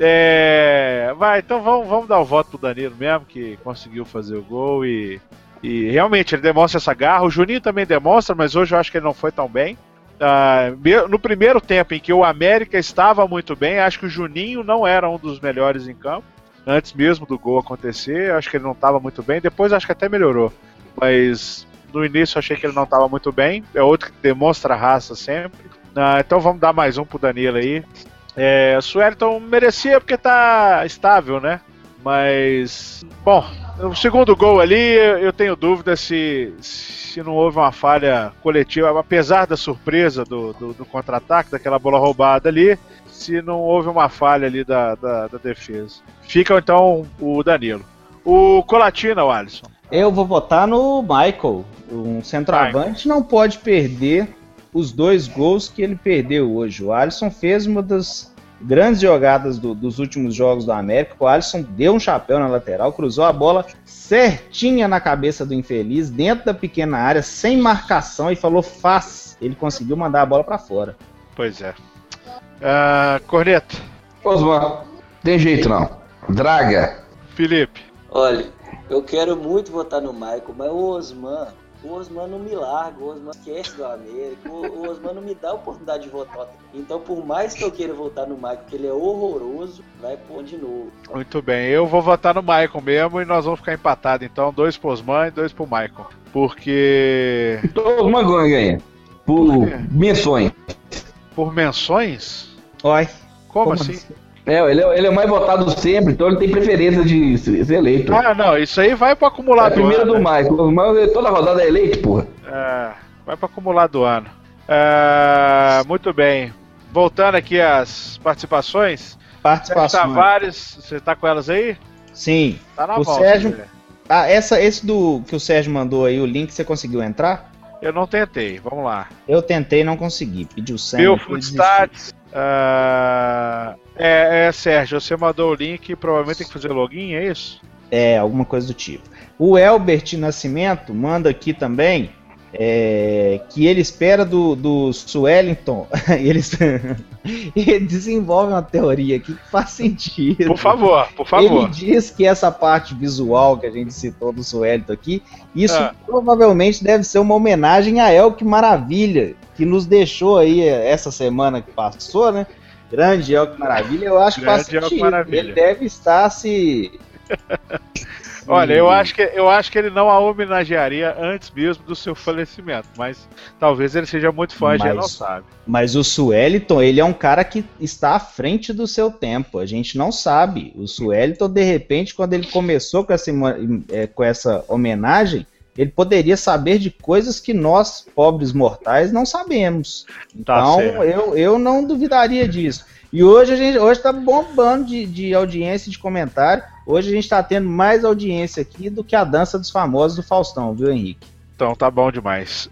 Vai, então vamos dar o voto pro Danilo mesmo, que conseguiu fazer o gol e realmente ele demonstra essa garra. O Juninho também demonstra, mas hoje eu acho que ele não foi tão bem. No primeiro tempo em que o América estava muito bem, acho que o Juninho não era um dos melhores em campo. Antes mesmo do gol acontecer, acho que ele não estava muito bem. Depois acho que até melhorou. Mas no início achei que ele não estava muito bem. É outro que demonstra raça sempre. Então vamos dar mais um pro Danilo aí. O Suelton merecia porque tá estável, né? Mas, bom, o segundo gol ali, eu tenho dúvida se não houve uma falha coletiva, apesar da surpresa do contra-ataque, daquela bola roubada ali, se não houve uma falha ali da defesa. Fica então o Danilo. O Colatina, o Alisson. Eu vou votar no Michael. Um centroavante não pode perder os 2 gols que ele perdeu hoje. O Alisson fez uma das grandes jogadas dos últimos jogos do América. O Alisson deu um chapéu na lateral, cruzou a bola certinha na cabeça do infeliz, dentro da pequena área, sem marcação, e falou faz. Ele conseguiu mandar a bola para fora. Pois é. Corneta. Osmar, tem jeito não. Draga. Felipe. Olha, eu quero muito votar no Michael, mas o Osmar não me larga, o Osmar esquece do América, o Osmar não me dá a oportunidade de votar. Então, por mais que eu queira votar no Michael, que ele é horroroso, vai pôr de novo. Muito bem, eu vou votar no Michael mesmo e nós vamos ficar empatados. Então, 2 pro Osmar e 2 pro Michael. Porque... Então, o Osmar ganha. Por menções. Por menções? Oi. Como assim? Ele é mais votado sempre, então ele tem preferência de ser eleito. Não, isso aí vai pro acumulado do ano. Primeiro do Michael, mas toda rodada é eleito, porra. Vai pro acumulado do ano. Muito bem. Voltando aqui às participações. Tavares, você tá com elas aí? Sim. Tá na o volta, Sérgio. Esse que o Sérgio mandou aí, o link, você conseguiu entrar? Eu não tentei, vamos lá. Eu tentei e não consegui. Pediu senha. Meu Footstats. Sérgio, você mandou o link, provavelmente tem que fazer login, é isso? Alguma coisa do tipo. O Elbert Nascimento manda aqui também que ele espera do Suelton. Ele desenvolve uma teoria aqui que faz sentido. Por favor. Ele diz que essa parte visual que a gente citou do Suelton aqui, isso provavelmente deve ser uma homenagem a Elke Maravilha, que nos deixou aí essa semana que passou, né? Grande Elke Maravilha, eu acho que faz sentido. Ele deve estar se... Olha, eu acho que ele não a homenagearia antes mesmo do seu falecimento, mas talvez ele seja muito fã, a gente não sabe. Mas o Suelton, ele é um cara que está à frente do seu tempo, a gente não sabe. O Suelton, de repente, quando ele começou com essa homenagem, ele poderia saber de coisas que nós, pobres mortais, não sabemos. Então, eu não duvidaria disso. E hoje está bombando de audiência, de comentário. Hoje a gente está tendo mais audiência aqui do que a Dança dos Famosos do Faustão, viu, Henrique? Então tá bom demais.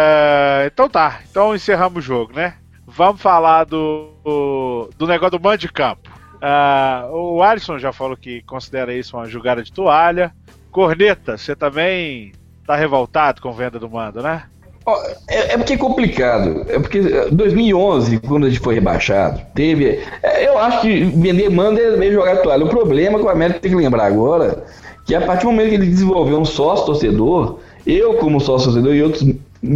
Então encerramos o jogo, né? Vamos falar do negócio do mando de campo. O Alisson já falou que considera isso uma jogada de toalha. Corneta, você também tá revoltado com a venda do mando, né? Porque é complicado. É porque 2011, quando a gente foi rebaixado, teve... eu acho que vender mando é meio jogar toalha. O problema é que o América tem que lembrar agora que a partir do momento que ele desenvolveu um sócio-torcedor, eu como sócio-torcedor e outros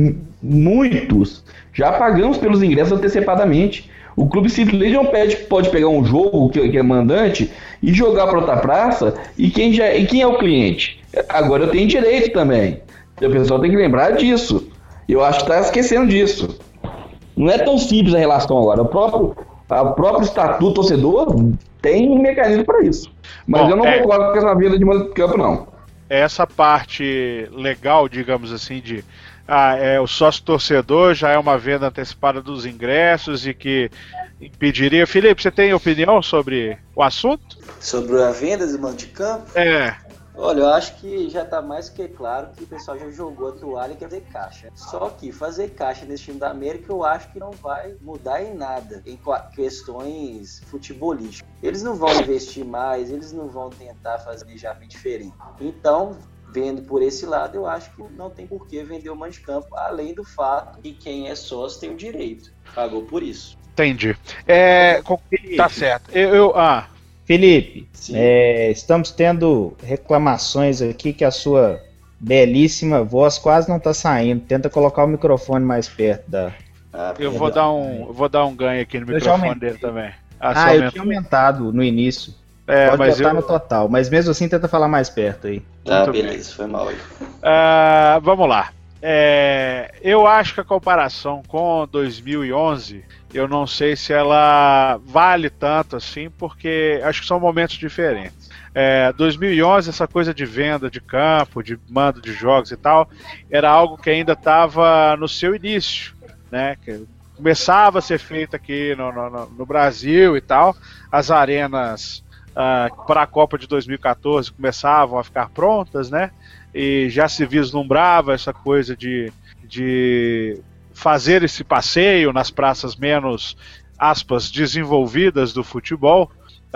muitos, já pagamos pelos ingressos antecipadamente. O clube simplesmente pode pegar um jogo que é mandante e jogar para outra praça, e quem é o cliente? Agora eu tenho direito também. O pessoal tem que lembrar disso. Eu acho que está esquecendo disso. Não é tão simples a relação agora. O próprio estatuto torcedor tem um mecanismo para isso. Mas eu não concordo com essa venda de mando de campo, não. essa parte legal, digamos assim, de o sócio torcedor já é uma venda antecipada dos ingressos e que impediria. Felipe, você tem opinião sobre o assunto? Sobre a venda de mando de campo? Olha, eu acho que já tá mais que claro que o pessoal já jogou a toalha e quer fazer caixa. Só que fazer caixa nesse time da América eu acho que não vai mudar em nada em questões futebolísticas. Eles não vão investir mais, eles não vão tentar fazer planejamento diferente. Então, vendo por esse lado, eu acho que não tem por que vender o mando de campo, além do fato que quem é sócio tem o direito. Pagou por isso. Entendi. Tá certo. Felipe, estamos tendo reclamações aqui que a sua belíssima voz quase não está saindo. Tenta colocar o microfone mais perto da... Eu vou dar um ganho aqui no microfone dele também. Eu tinha aumentado no início. Pode botar no total, mas mesmo assim tenta falar mais perto aí. Beleza, foi mal aí. Vamos lá. Eu acho que a comparação com 2011, eu não sei se ela vale tanto assim, porque acho que são momentos diferentes. 2011, essa coisa de venda de campo, de mando de jogos e tal, era algo que ainda estava no seu início, né? Que começava a ser feito aqui no Brasil e tal, as arenas para a Copa de 2014 começavam a ficar prontas, né? E já se vislumbrava essa coisa de fazer esse passeio nas praças menos, aspas, desenvolvidas do futebol.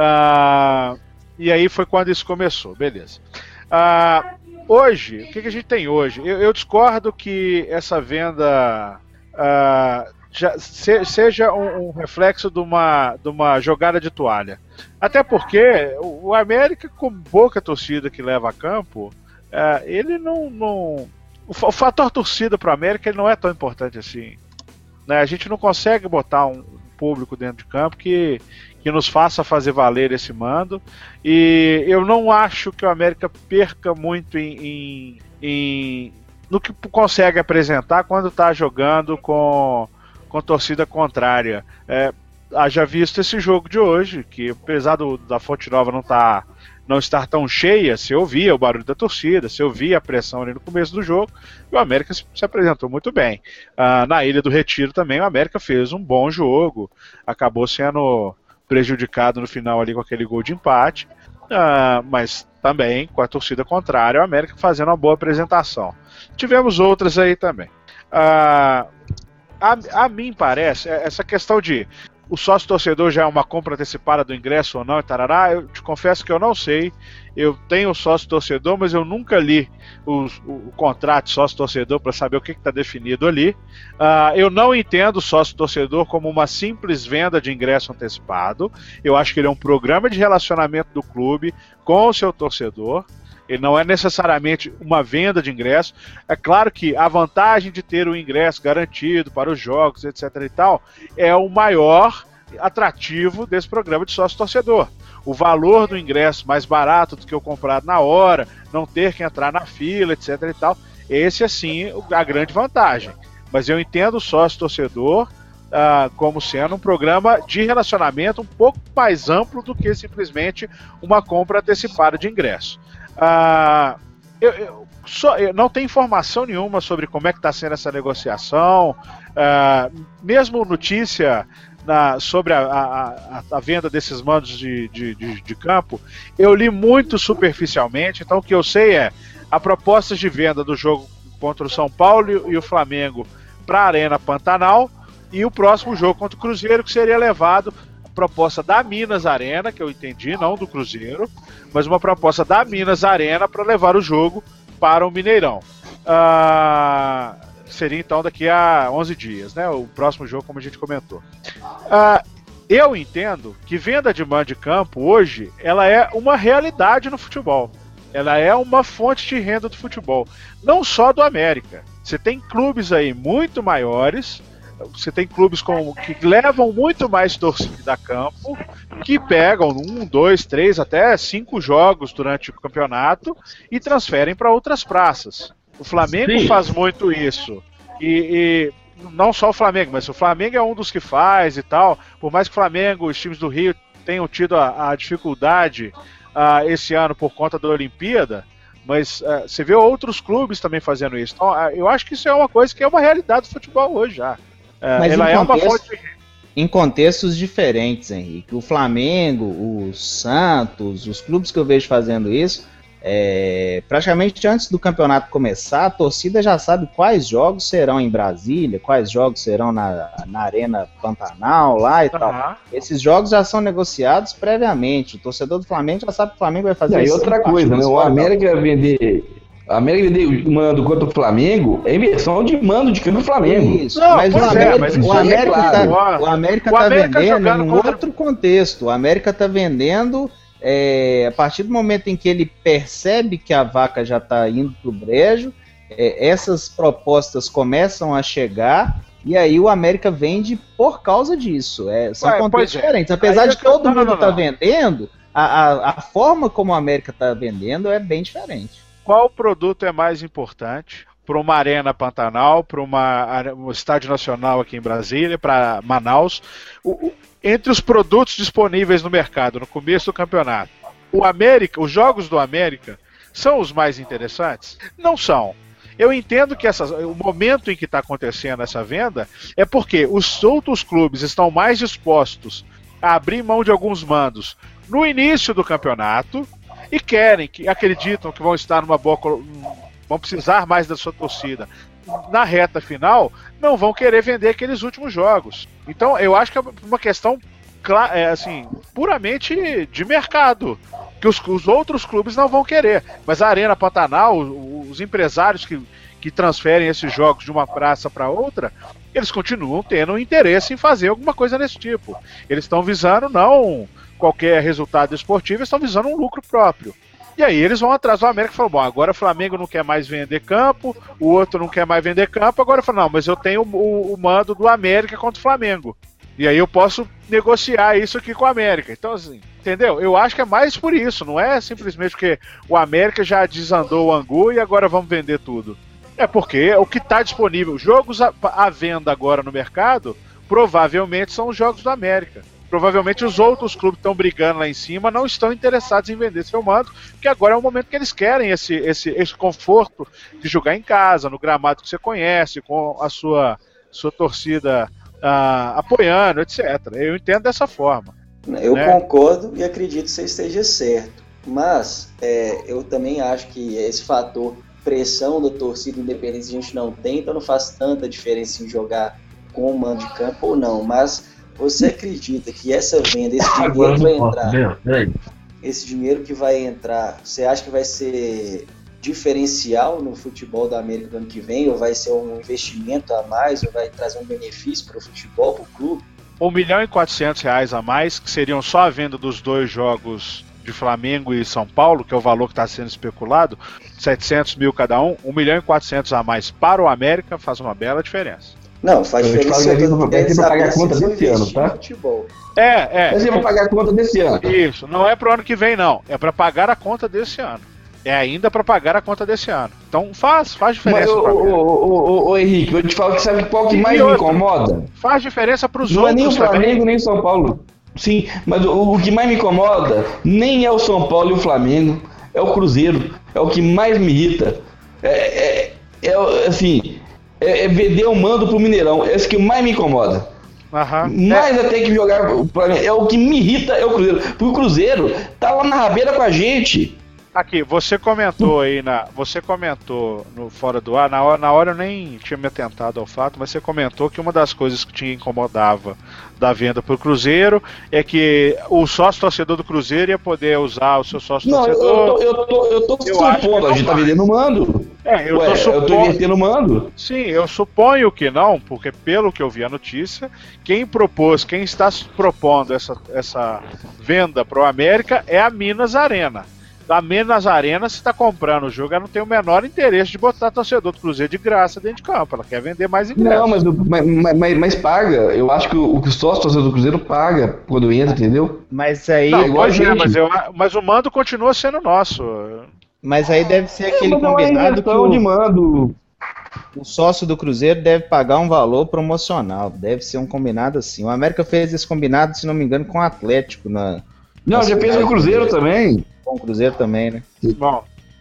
E aí foi quando isso começou, beleza. Hoje, o que a gente tem hoje? Eu discordo que essa venda seja um reflexo de uma jogada de toalha. Até porque o América, com pouca torcida que leva a campo, ele não... O fator torcida para o América ele não é tão importante assim. Né? A gente não consegue botar um público dentro de campo que nos faça fazer valer esse mando. E eu não acho que o América perca muito no que consegue apresentar quando está jogando com torcida contrária. Haja visto esse jogo de hoje, que apesar da Fonte Nova não estar tão cheia, se ouvia o barulho da torcida, se ouvia a pressão ali no começo do jogo, e o América se apresentou muito bem. Na Ilha do Retiro também o América fez um bom jogo, acabou sendo prejudicado no final ali com aquele gol de empate, mas também com a torcida contrária, o América fazendo uma boa apresentação. Tivemos outras aí também. A mim parece, essa questão de o sócio torcedor já é uma compra antecipada do ingresso ou não, e tarará, eu te confesso que eu não sei. Eu tenho sócio torcedor, mas eu nunca li o contrato de sócio torcedor para saber o que está definido ali. Eu não entendo o sócio torcedor como uma simples venda de ingresso antecipado. Eu acho que ele é um programa de relacionamento do clube com o seu torcedor. Ele não é necessariamente uma venda de ingresso. É claro que a vantagem de ter o ingresso garantido para os jogos, etc. e tal, é o maior atrativo desse programa de sócio-torcedor. O valor do ingresso mais barato do que o comprado na hora, não ter que entrar na fila, etc. e tal, esse é sim a grande vantagem. Mas eu entendo o sócio-torcedor como sendo um programa de relacionamento um pouco mais amplo do que simplesmente uma compra antecipada de ingresso. Eu não tenho informação nenhuma sobre como é que está sendo essa negociação, mesmo notícia sobre a venda desses mandos de campo, eu li muito superficialmente. Então o que eu sei é a proposta de venda do jogo contra o São Paulo e o Flamengo para a Arena Pantanal, e o próximo jogo contra o Cruzeiro, que seria levado, proposta da Minas Arena, que eu entendi, não do Cruzeiro, mas uma proposta da Minas Arena para levar o jogo para o Mineirão. Seria então daqui a 11 dias, né? O próximo jogo, como a gente comentou. Eu entendo que venda de mando de campo hoje, ela é uma realidade no futebol. Ela é uma fonte de renda do futebol. Não só do América. Você tem clubes aí muito maiores. Você tem clubes que levam muito mais torcida a campo, que pegam 1, 2, 3, até 5 jogos durante o campeonato e transferem para outras praças. O Flamengo faz muito isso. E não só o Flamengo, mas o Flamengo é um dos que faz e tal. Por mais que o Flamengo, os times do Rio tenham tido a dificuldade esse ano por conta da Olimpíada, Mas você vê outros clubes também fazendo isso. Então, eu acho que isso é uma coisa que é uma realidade do futebol hoje já. Mas ela é uma fonte... Em contextos diferentes, Henrique. O Flamengo, o Santos, os clubes que eu vejo fazendo isso, praticamente antes do campeonato começar, a torcida já sabe quais jogos serão em Brasília, quais jogos serão na Arena Pantanal lá e tal. Esses jogos já são negociados previamente. O torcedor do Flamengo já sabe que o Flamengo vai fazer isso. E outra coisa, né? O América vender mando contra o Flamengo é inversão de mando de campo do Flamengo. Isso, não, mas o América tá vendendo em um outro contexto. O América tá vendendo a partir do momento em que ele percebe que a vaca já está indo pro brejo, essas propostas começam a chegar e aí o América vende por causa disso. São contextos diferentes. Apesar de todo mundo estar vendendo, a forma como o América está vendendo é bem diferente. Qual produto é mais importante para uma Arena Pantanal, para um Estádio Nacional aqui em Brasília, para Manaus? Entre os produtos disponíveis no mercado no começo do campeonato, os jogos do América são os mais interessantes? Não são. Eu entendo que o momento em que está acontecendo essa venda é porque os outros clubes estão mais dispostos a abrir mão de alguns mandos no início do campeonato e acreditam que vão estar vão precisar mais da sua torcida na reta final, não vão querer vender aqueles últimos jogos. Então eu acho que é uma questão puramente de mercado, que os outros clubes não vão querer, mas a Arena Pantanal, os empresários que transferem esses jogos de uma praça para outra, eles continuam tendo interesse em fazer alguma coisa desse tipo. Eles estão visando não qualquer resultado esportivo, eles estão visando um lucro próprio. E aí eles vão atrás do América e falam, bom, agora o Flamengo não quer mais vender campo, o outro não quer mais vender campo, agora eu falo, não, mas eu tenho o mando do América contra o Flamengo. E aí eu posso negociar isso aqui com o América. Então, assim, entendeu? Eu acho que é mais por isso, não é simplesmente porque o América já desandou o angu e agora vamos vender tudo. É porque o que está disponível, jogos à venda agora no mercado, provavelmente são os jogos do América. Provavelmente os outros clubes que estão brigando lá em cima não estão interessados em vender seu mando, porque agora é o momento que eles querem esse conforto de jogar em casa, no gramado que você conhece, com a sua torcida apoiando, etc. Eu entendo dessa forma. Eu concordo e acredito que você esteja certo, mas eu também acho que esse fator pressão da torcida independente a gente não tem, então não faz tanta diferença em jogar com o mando de campo ou não, mas você acredita que essa venda, esse dinheiro que vai entrar, você acha que vai ser diferencial no futebol da América do ano que vem, ou vai ser um investimento a mais, ou vai trazer um benefício para o futebol, para o clube? R$1.400.000 a mais, que seriam só a venda dos 2 jogos de Flamengo e São Paulo, que é o valor que está sendo especulado, 700 mil cada um, 1.400.000 a mais para o América faz uma bela diferença. Não, faz diferença. Vai pagar a conta desse ano, tá? Mas eu vou pagar a conta desse ano. Isso, não é pro ano que vem, não. É para pagar a conta desse ano. É ainda para pagar a conta desse ano. Então faz diferença. Mas, Henrique, eu te falo que sabe qual que mais me incomoda? Faz diferença para os outros. Não é nem o Flamengo, também. nem o São Paulo. Sim, mas o que mais me incomoda nem é o São Paulo e o Flamengo, é o Cruzeiro. É o que mais me irrita. É vender o mando pro Mineirão. É isso que mais me incomoda. Mais até que jogar. É o que me irrita é o Cruzeiro. Porque o Cruzeiro tá lá na rabeira com a gente. Aqui, você comentou aí no Fora do Ar, na hora eu nem tinha me atentado ao fato, mas você comentou que uma das coisas que te incomodava da venda pro Cruzeiro é que o sócio torcedor do Cruzeiro ia poder usar o seu sócio torcedor. Eu tô supondo, a gente tá vendendo mando. Eu tô invertendo mando. Sim, eu suponho que não, porque pelo que eu vi a notícia, quem está propondo essa venda pro América é a Minas Arena. A Minas Arena, se está comprando o jogo, ela não tem o menor interesse de botar torcedor do Cruzeiro de graça dentro de campo. Ela quer vender mais ingressos. Não, mas paga. Eu acho que o sócio torcedor do Cruzeiro paga quando entra, entendeu? Mas aí... Não, mas o mando continua sendo nosso. Mas aí deve ser aquele combinado que de mando. O sócio do Cruzeiro deve pagar um valor promocional. Deve ser um combinado assim. O América fez esse combinado, se não me engano, com o Atlético. Já fez com o Cruzeiro também. Com o Cruzeiro também, né? Bom,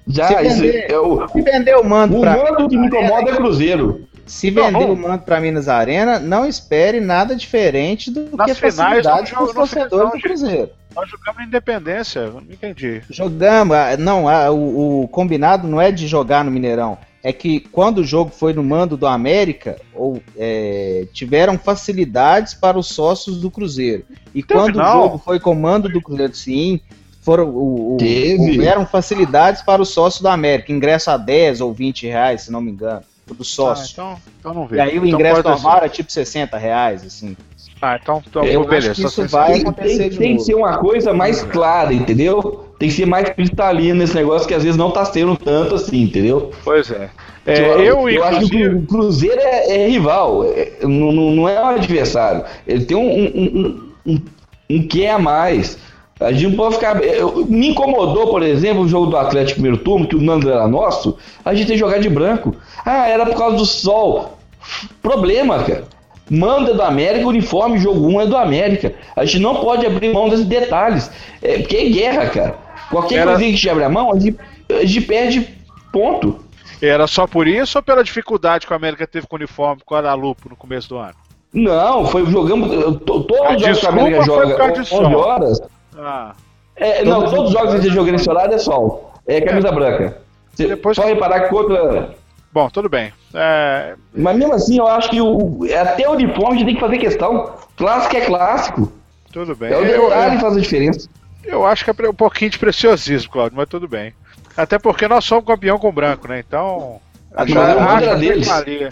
Já, se vender o mando o mando que me incomoda é Cruzeiro. Se vender o mando para Minas Arena, não espere nada diferente do que facilidade para os torcedores do Cruzeiro. Nós jogamos Independência, não entendi. Jogamos, o combinado não é de jogar no Mineirão. É que quando o jogo foi no mando do América, tiveram facilidades para os sócios do Cruzeiro. E quando o jogo foi com o mando do Cruzeiro, sim, houveram facilidades para os sócios do América. Ingresso a 10 ou 20 reais, se não me engano, do sócio. Então não vejo. E aí o ingresso normal era tipo 60 reais, assim. Então beleza. Acho que isso vai acontecer de novo. Tem que ser uma coisa mais clara, entendeu? Tem que ser mais cristalino nesse negócio que às vezes não tá sendo tanto assim, entendeu? Pois é. Eu acho que o Cruzeiro é rival, não é um adversário. Ele tem um quê a mais. A gente não pode ficar. Me incomodou, por exemplo, o jogo do Atlético primeiro turno, que o Nando era nosso, a gente tem que jogar de branco. Era por causa do sol. Problema, cara. Manda do América, o uniforme jogo 1 é do América. A gente não pode abrir mão desses detalhes. Porque é guerra, cara. Qualquer coisinha que a gente abre a mão, a gente perde ponto. Era só por isso ou pela dificuldade que o América teve com o uniforme com a Guadalupe no começo do ano? Não, jogamos. Todos os jogos que a América joga 11 horas. Não, todos os jogos que a gente joga nesse horário é sol. É camisa branca. Só reparar que contra. Bom, tudo bem. Mas mesmo assim, eu acho que até o uniforme a gente tem que fazer questão. Clássico é clássico. Tudo bem. É o horário que faz a diferença. Eu acho que é um pouquinho de preciosismo, Cláudio, mas tudo bem. Até porque nós somos campeão com branco, né? Então. Já deles.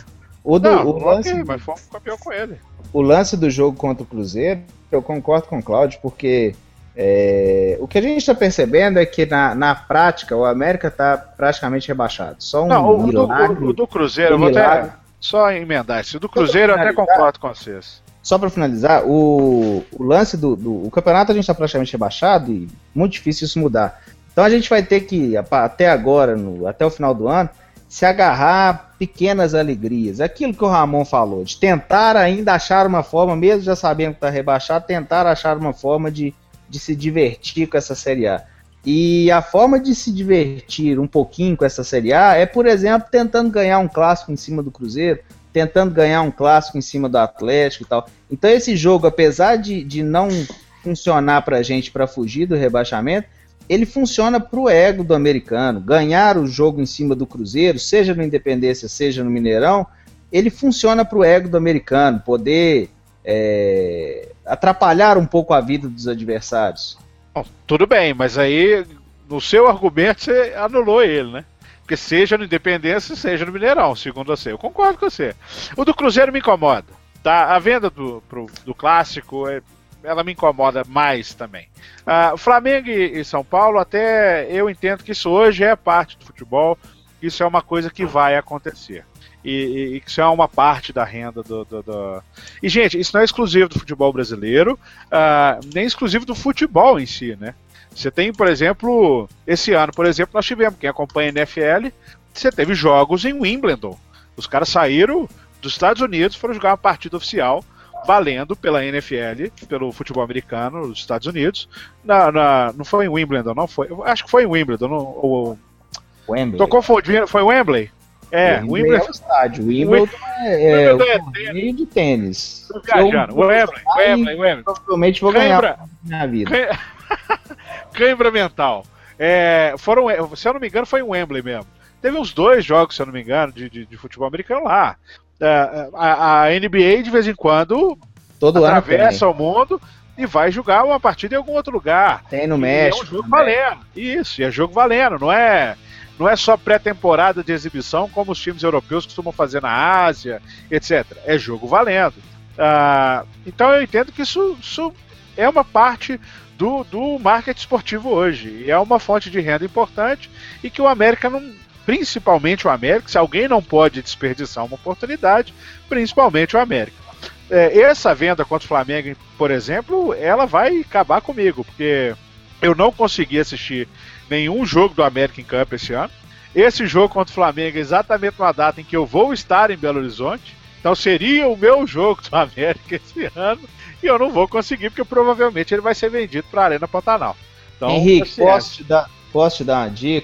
Mas fomos campeão com ele. O lance do jogo contra o Cruzeiro, eu concordo com o Cláudio, porque o que a gente está percebendo é que na prática o América está praticamente rebaixado. Só milagre. O do Cruzeiro, eu vou até só emendar isso. O do Cruzeiro eu até concordo com vocês. Só para finalizar, o lance do campeonato a gente está praticamente rebaixado e muito difícil isso mudar. Então a gente vai ter que, até agora, até o final do ano, se agarrar a pequenas alegrias. Aquilo que o Ramon falou, de tentar ainda achar uma forma, mesmo já sabendo que está rebaixado, tentar achar uma forma de se divertir com essa Série A. E a forma de se divertir um pouquinho com essa Série A é, por exemplo, tentando ganhar um clássico em cima do Cruzeiro, tentando ganhar um clássico em cima do Atlético e tal. Então esse jogo, apesar de não funcionar pra gente para fugir do rebaixamento, ele funciona pro ego do americano. Ganhar o jogo em cima do Cruzeiro, seja no Independência, seja no Mineirão, ele funciona pro ego do americano, poder atrapalhar um pouco a vida dos adversários. Bom, tudo bem, mas aí no seu argumento você anulou ele, né? Porque seja no Independência, seja no Mineirão, segundo você. Eu concordo com você. O do Cruzeiro me incomoda. Tá? A venda do clássico, ela me incomoda mais também. Flamengo e São Paulo, até eu entendo que isso hoje é parte do futebol. Isso é uma coisa que vai acontecer. E isso é uma parte da renda do... E, gente, isso não é exclusivo do futebol brasileiro, nem exclusivo do futebol em si, né? Você tem, por exemplo, esse ano, por exemplo, nós tivemos, quem acompanha a NFL, você teve jogos em Wimbledon. Os caras saíram dos Estados Unidos, foram jogar uma partida oficial, valendo pela NFL, pelo futebol americano dos Estados Unidos. Não foi em Wimbledon, não foi? Acho que foi em Wimbledon. Wembley. Tô confundindo, foi Wembley? Wembley é o estádio. Wimbledon é o torneio de tênis. Tô viajando. Wembley. Provavelmente vou ganhar na vida. Cãibra mental. Se eu não me engano, foi em Wembley mesmo. Teve uns 2 jogos, se eu não me engano, de futebol americano lá. A NBA, de vez em quando, atravessa o mundo e vai jogar uma partida em algum outro lugar. Tem no México. É um jogo valendo. Isso, é jogo valendo. Não é só pré-temporada de exibição, como os times europeus costumam fazer na Ásia, etc. É jogo valendo. Então eu entendo que isso é uma parte do marketing esportivo hoje. E é uma fonte de renda importante e que o América não... Principalmente o América, se alguém não pode desperdiçar uma oportunidade, principalmente o América. Essa venda contra o Flamengo, por exemplo, ela vai acabar comigo, porque eu não consegui assistir nenhum jogo do América em campo esse ano. Esse jogo contra o Flamengo é exatamente uma data em que eu vou estar em Belo Horizonte, então seria o meu jogo do América esse ano, e eu não vou conseguir, porque provavelmente ele vai ser vendido para a Arena Pantanal. Então, Henrique, posso te dar uma dica?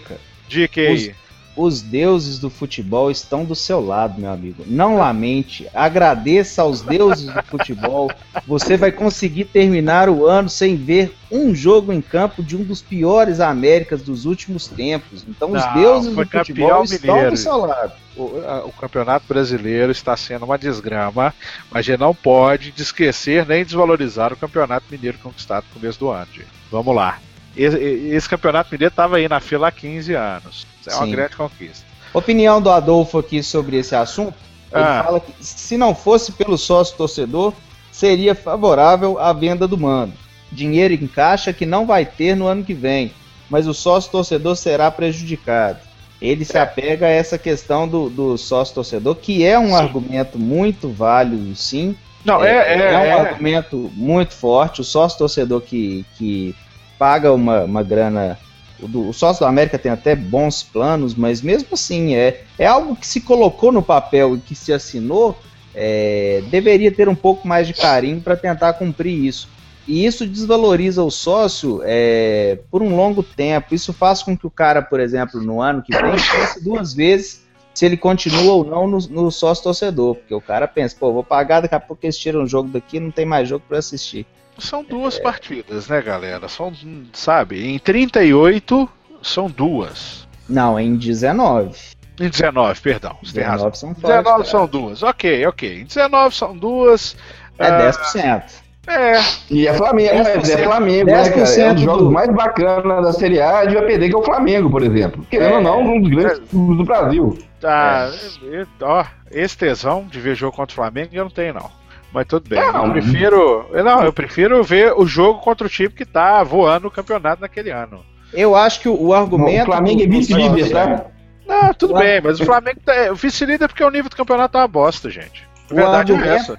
Dica aí. Os deuses do futebol estão do seu lado, meu amigo. Não lamente, agradeça aos deuses do futebol. Você vai conseguir terminar o ano sem ver um jogo em campo de um dos piores Américas dos últimos tempos. Então os deuses do futebol estão do seu lado. O Campeonato Brasileiro está sendo uma desgrama, mas a gente não pode esquecer nem desvalorizar o Campeonato Mineiro conquistado no começo do ano, gente. Vamos lá. Esse Campeonato Mineiro estava aí na fila há 15 anos. É uma grande conquista. Opinião do Adolfo aqui sobre esse assunto. Ele fala que se não fosse pelo sócio torcedor, seria favorável à venda do mando. Dinheiro em caixa que não vai ter no ano que vem, mas o sócio torcedor será prejudicado. Ele se apega a essa questão do sócio torcedor, que é um argumento muito válido, sim. Não, é um argumento muito forte. O sócio torcedor que paga uma grana. O sócio da América tem até bons planos, mas mesmo assim é algo que se colocou no papel e que se assinou, deveria ter um pouco mais de carinho para tentar cumprir isso. E isso desvaloriza o sócio por um longo tempo. Isso faz com que o cara, por exemplo, no ano que vem, pense 2 vezes se ele continua ou não no sócio torcedor. Porque o cara pensa, vou pagar, daqui a pouco eles tiram o jogo daqui, não tem mais jogo para assistir. São 2 partidas, né, galera? Sabe, em 38 são 2. Não, em 19. Em 19, perdão. 19 são 19 são 2. Ok. Em 19 são 2. É 10%. E é Flamengo, 10%, é Flamengo, 10%, né, cara? É um dos jogos mais bacanas da Série A de perder, que é o Flamengo, por exemplo. Querendo ou não, um dos grandes clubes do Brasil. Esse tesão de ver jogo contra o Flamengo eu não tenho, não. Mas tudo bem. Eu prefiro ver o jogo contra o time que tá voando no campeonato naquele ano. Eu acho que o argumento... O Flamengo é vice-líder, tá? Não, tudo bem, mas o Flamengo é o vice-líder porque o nível do campeonato tá uma bosta, gente. A verdade é essa.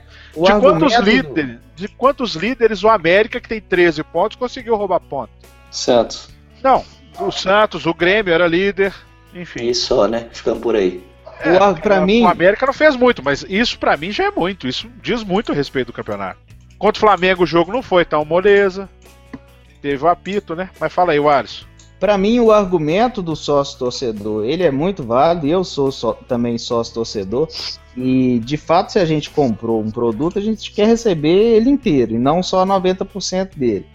De quantos líderes o América, que tem 13 pontos, conseguiu roubar ponto? Santos. Não, o Santos, o Grêmio era líder, enfim. E só, né? Ficando por aí. O América não fez muito, mas isso pra mim já é muito. Isso diz muito a respeito do campeonato. Contra o Flamengo o jogo não foi tão moleza. Teve o apito, né? Mas fala aí, Alisson. Pra mim o argumento do sócio torcedor, ele é muito válido. Eu sou também sócio torcedor. E de fato, se a gente comprou um produto, a gente quer receber ele inteiro e não só 90% dele.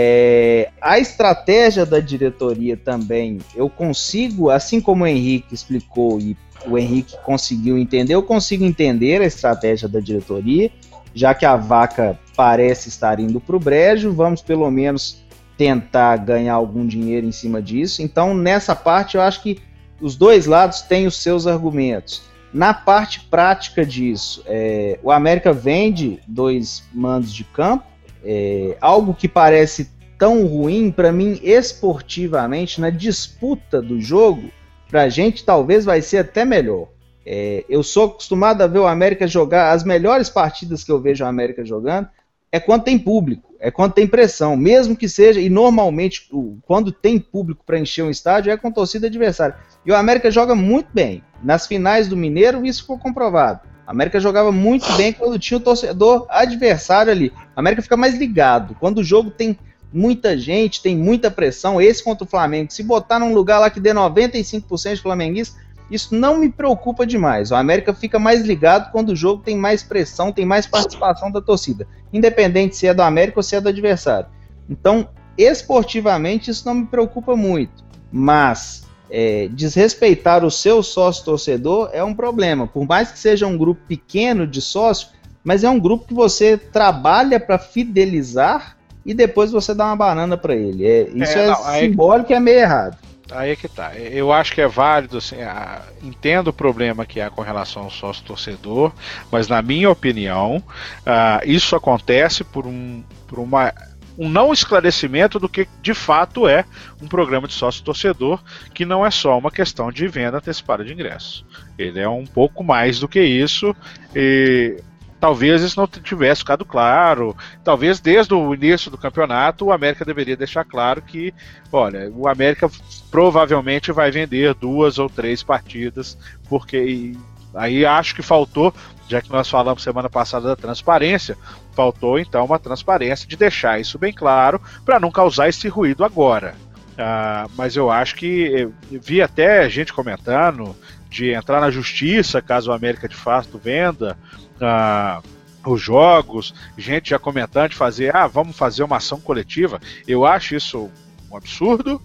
A estratégia da diretoria também, eu consigo, assim como o Henrique explicou e o Henrique conseguiu entender, eu consigo entender a estratégia da diretoria, já que a vaca parece estar indo para o brejo, vamos pelo menos tentar ganhar algum dinheiro em cima disso. Então, nessa parte, eu acho que os dois lados têm os seus argumentos. Na parte prática disso, o América vende 2 mandos de campo, algo que parece tão ruim, para mim, esportivamente, na disputa do jogo, pra gente talvez vai ser até melhor. Eu sou acostumado a ver o América jogar, as melhores partidas que eu vejo o América jogando é quando tem público, é quando tem pressão, mesmo que seja, e normalmente quando tem público para encher um estádio é com torcida adversária. E o América joga muito bem. Nas finais do Mineiro isso ficou comprovado. A América jogava muito bem quando tinha o torcedor adversário ali. A América fica mais ligado. Quando o jogo tem muita gente, tem muita pressão, esse contra o Flamengo, se botar num lugar lá que dê 95% de flamenguistas, isso não me preocupa demais. O América fica mais ligado quando o jogo tem mais pressão, tem mais participação da torcida, independente se é do América ou se é do adversário. Então, esportivamente, isso não me preocupa muito, mas desrespeitar o seu sócio-torcedor é um problema, por mais que seja um grupo pequeno de sócios, mas é um grupo que você trabalha para fidelizar e depois você dá uma banana para ele. Isso é simbólico e é meio errado. Aí é que tá. Eu acho que é válido, assim, entendo o problema que há com relação ao sócio-torcedor, mas na minha opinião, isso acontece por um não esclarecimento do que de fato é um programa de sócio-torcedor, que não é só uma questão de venda antecipada de ingressos. Ele é um pouco mais do que isso, e talvez isso não tivesse ficado claro. Talvez desde o início do campeonato o América deveria deixar claro que, olha, o América provavelmente vai vender 2 ou 3 partidas, porque aí acho que faltou, já que nós falamos semana passada da transparência, faltou então uma transparência de deixar isso bem claro para não causar esse ruído agora. Mas eu acho que vi até gente comentando de entrar na justiça caso o América de fato venda os jogos, gente já comentando de fazer, vamos fazer uma ação coletiva. Eu acho isso um absurdo.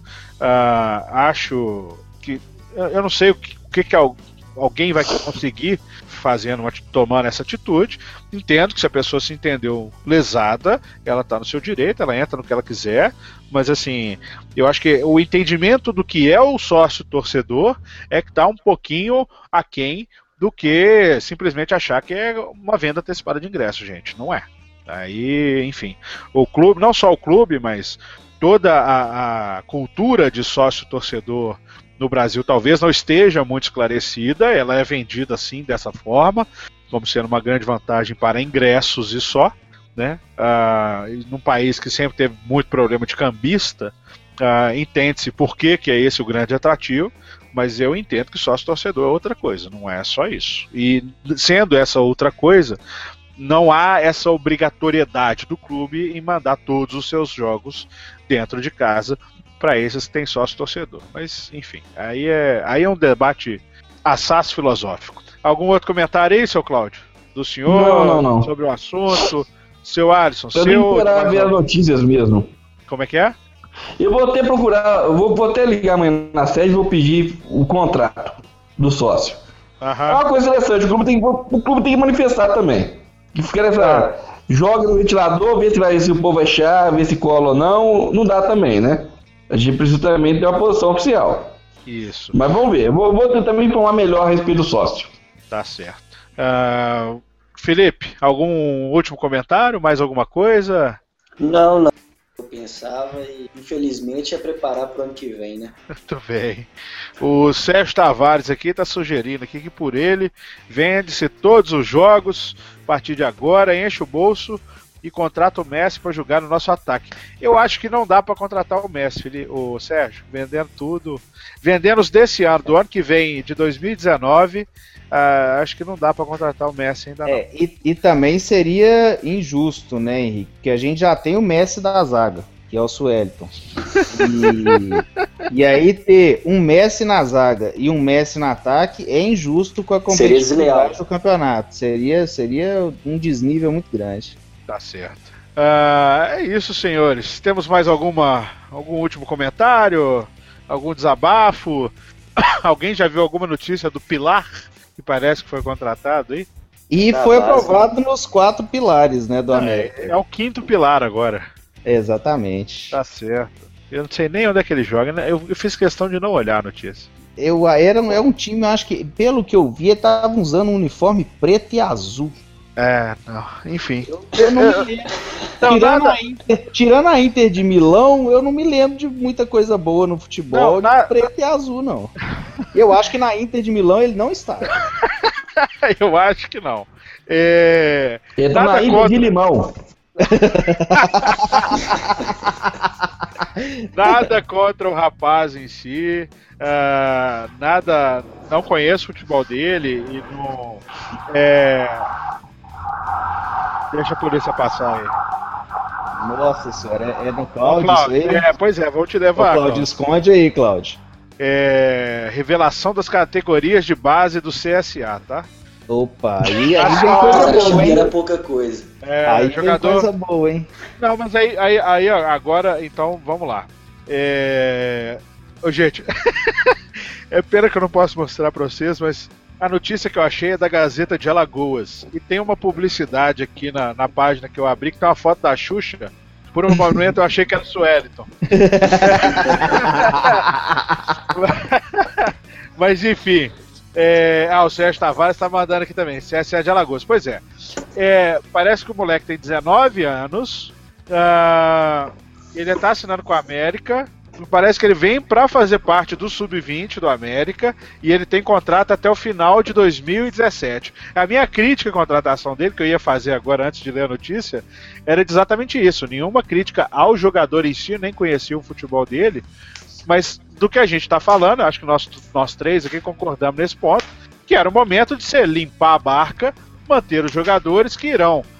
Acho que eu não sei o que alguém vai conseguir tomando essa atitude. Entendo que se a pessoa se entendeu lesada, ela está no seu direito, ela entra no que ela quiser, mas assim, eu acho que o entendimento do que é o sócio torcedor é que está um pouquinho aquém do que simplesmente achar que é uma venda antecipada de ingresso, gente. Não é. Aí, enfim, o clube, não só o clube, mas toda a cultura de sócio torcedor no Brasil talvez não esteja muito esclarecida. Ela é vendida assim, dessa forma, como sendo uma grande vantagem para ingressos e só, né? Num país que sempre teve muito problema de cambista, entende-se por que é esse o grande atrativo, mas eu entendo que sócio torcedor é outra coisa, não é só isso. E sendo essa outra coisa, não há essa obrigatoriedade do clube em mandar todos os seus jogos dentro de casa para esses que têm sócio torcedor. Mas, enfim, aí é um debate assaz filosófico. Algum outro comentário aí, seu Cláudio? Do senhor? Não. Sobre o assunto? Seu Alisson? Eu vou esperar ver as notícias mesmo. Como é que é? Eu vou até procurar, vou até ligar amanhã na sede e vou pedir o contrato do sócio. É uma coisa interessante, o clube tem que manifestar também. Que fica joga no ventilador, vê se o povo vai achar, vê se cola ou não dá também, né? A gente precisa também ter uma posição oficial. Isso. Mas vamos ver, vou tentar me informar melhor a respeito do sócio. Tá certo. Felipe, algum último comentário? Mais alguma coisa? Não. Eu pensava e infelizmente é preparar para o ano que vem, né? Muito bem. O Sérgio Tavares aqui está sugerindo aqui que por ele vende-se todos os jogos a partir de agora, enche o bolso e contrata o Messi para jogar no nosso ataque. Eu acho que não dá para contratar o Messi, o Sérgio, vendendo tudo, vendendo os desse ano, do ano que vem, de 2019, acho que não dá para contratar o Messi ainda não. E também seria injusto, né, Henrique? Porque a gente já tem o Messi da zaga, que é o Suelton. E aí ter um Messi na zaga e um Messi no ataque é injusto com a competitividade do campeonato. Seria um desnível muito grande. Tá certo. É isso, senhores. Temos mais algum último comentário? Algum desabafo? Alguém já viu alguma notícia do Pilar, que parece que foi contratado aí? E foi aprovado nos 4 pilares, né, do América. É o 5º pilar agora. Exatamente. Tá certo. Eu não sei nem onde é que ele joga, né? Eu fiz questão de não olhar a notícia. É um time, eu acho que, pelo que eu vi, ele tava usando um uniforme preto e azul. Não. Enfim. Eu não me lembro. Tirando a Inter de Milão, eu não me lembro de muita coisa boa no futebol de preto e azul, não. Eu acho que na Inter de Milão ele não está. Eu acho que não. Ele tá na Inter de Limão. Nada contra o rapaz em si. Não conheço o futebol dele e não. Deixa a polícia passar aí. Nossa senhora, é no Cláudio isso aí? Pois é, vou te levar. Cláudio, esconde aí, Cláudio. Revelação das categorias de base do CSA, tá? Opa, aí tem coisa boa, hein? Era pouca coisa. Aí jogador... tem coisa boa, hein? Não, mas aí agora, então, vamos lá. Gente, é pena que eu não posso mostrar pra vocês, mas a notícia que eu achei é da Gazeta de Alagoas. E tem uma publicidade aqui na página que eu abri, que tem uma foto da Xuxa. Por um momento eu achei que era o Suelton. Mas enfim. O Sérgio Tavares tá mandando aqui também. CSA de Alagoas. Pois é. Parece que o moleque tem 19 anos. Ele tá assinando com a América. Parece que ele vem para fazer parte do Sub-20 do América e ele tem contrato até o final de 2017. A minha crítica à contratação dele, que eu ia fazer agora antes de ler a notícia, era exatamente isso. Nenhuma crítica ao jogador em si, nem conhecia o futebol dele, mas do que a gente está falando, acho que nós três aqui concordamos nesse ponto, que era o momento de você limpar a barca, manter os jogadores que irão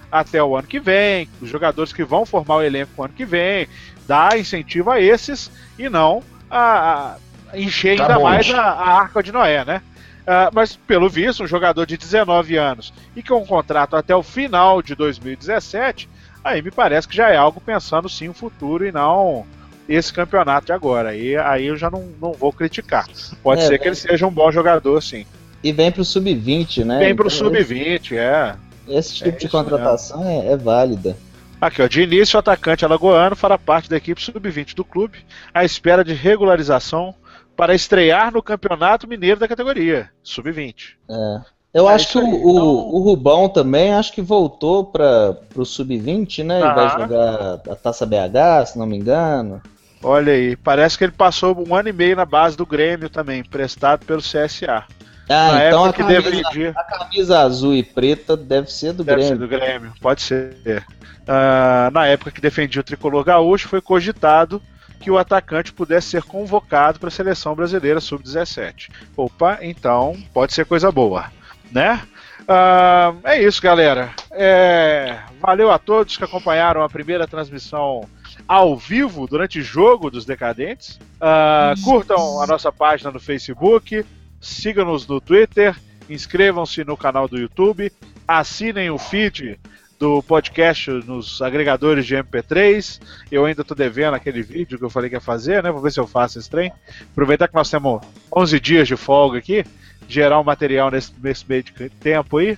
até o ano que vem, os jogadores que vão formar o elenco no ano que vem, dar incentivo a esses e não a encher ainda mais a Arca de Noé, né? Mas, pelo visto, um jogador de 19 anos e com um contrato até o final de 2017, aí me parece que já é algo pensando sim no futuro e não esse campeonato de agora. Aí eu já não vou criticar. Pode ser que ele seja um bom jogador, sim. E vem pro Sub-20, né? Vem pro Sub-20, Esse tipo de contratação é válida. Aqui, ó, de início, o atacante alagoano fará parte da equipe Sub-20 do clube, à espera de regularização para estrear no Campeonato Mineiro da categoria, Sub-20. Eu acho que o Rubão também, acho que voltou para o Sub-20, né? Ele vai jogar a Taça BH, se não me engano. Olha aí, parece que ele passou 1 ano e meio na base do Grêmio também, emprestado pelo CSA. Então a camisa azul e preta deve ser do Grêmio. Deve ser do Grêmio, pode ser. Na época que defendia o tricolor gaúcho, foi cogitado que o atacante pudesse ser convocado para a seleção brasileira sub-17. Opa, então pode ser coisa boa, né? É isso, galera. Valeu a todos que acompanharam a primeira transmissão ao vivo durante o jogo dos Decadentes. Curtam a nossa página no Facebook, sigam-nos no Twitter, inscrevam-se no canal do YouTube, assinem o feed do podcast nos agregadores de MP3. Eu ainda tô devendo aquele vídeo que eu falei que ia fazer, né? Vou ver se eu faço esse trem. Aproveitar que nós temos 11 dias de folga aqui, gerar um material nesse meio de tempo aí.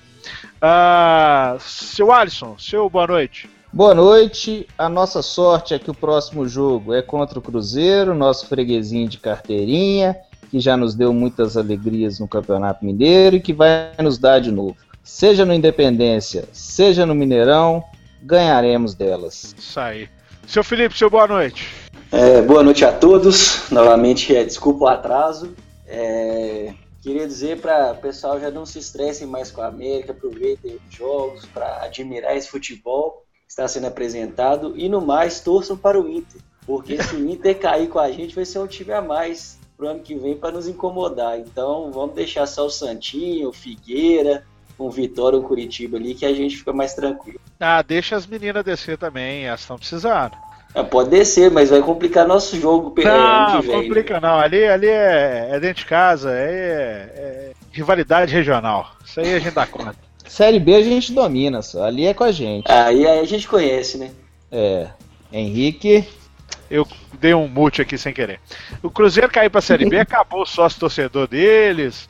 Seu Alisson, seu boa noite. Boa noite. A nossa sorte é que o próximo jogo é contra o Cruzeiro, nosso freguesinho de carteirinha, que já nos deu muitas alegrias no Campeonato Mineiro e que vai nos dar de novo. Seja no Independência, seja no Mineirão, ganharemos delas. Isso aí. Seu Felipe, seu boa noite. Boa noite a todos. Novamente, desculpa o atraso. Queria dizer para o pessoal já não se estressem mais com a América, aproveitem os jogos para admirar esse futebol que está sendo apresentado e no mais torçam para o Inter, porque se o Inter cair com a gente vai ser um time a mais pro ano que vem para nos incomodar. Então vamos deixar só o Santinho, o Figueira, um Vitória, um Curitiba ali, que a gente fica mais tranquilo. Deixa as meninas descer também, elas estão precisando. Pode descer, mas vai complicar nosso jogo ano que vem. Não complica não, ali é dentro de casa, é rivalidade regional, isso aí a gente dá conta. Série B a gente domina só, ali é com a gente. Aí a gente conhece, né? Henrique... Eu dei um mute aqui sem querer. O Cruzeiro caiu pra Série B, acabou o sócio torcedor deles,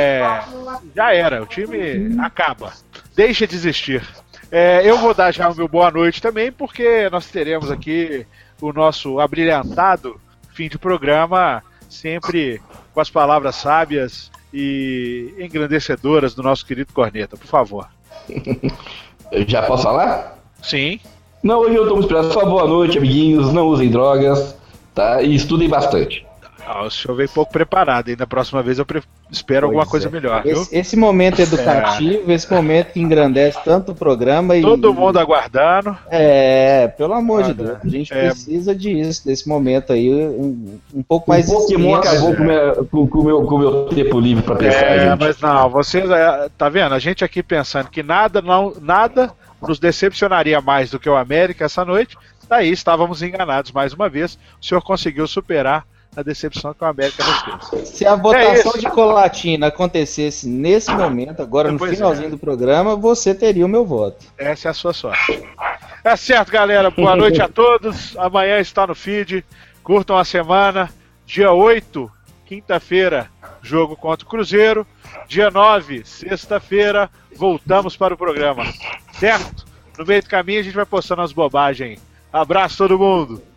já era, o time acaba, deixa de existir. Eu vou dar já o meu boa noite também, porque nós teremos aqui o nosso abrilhantado fim de programa, sempre com as palavras sábias e engrandecedoras do nosso querido Corneta, por favor. Eu já posso falar? Sim. Não, hoje eu tô me esperando. Só boa noite, amiguinhos, não usem drogas, tá? E estudem bastante. O senhor veio pouco preparado, e da próxima vez eu espero alguma coisa melhor, viu? Esse momento educativo, esse momento que engrandece tanto o programa e... Todo mundo aguardando. Pelo amor de Deus, a gente precisa desse momento aí, um pouco mais... O Pokémon acabou com o meu tempo livre pra pensar, gente. Mas não, vocês, tá vendo? A gente aqui pensando que nada nos decepcionaria mais do que o América essa noite, daí estávamos enganados mais uma vez. O senhor conseguiu superar a decepção que o América nos fez. Se a votação de Colatina acontecesse nesse momento, agora no finalzinho do programa, você teria o meu voto. Essa é a sua sorte. É certo, galera. Boa noite a todos. Amanhã está no feed. Curtam a semana. Dia 8, quinta-feira, jogo contra o Cruzeiro. Dia 9, sexta-feira, voltamos para o programa. Certo? No meio do caminho a gente vai postando as bobagens. Abraço todo mundo.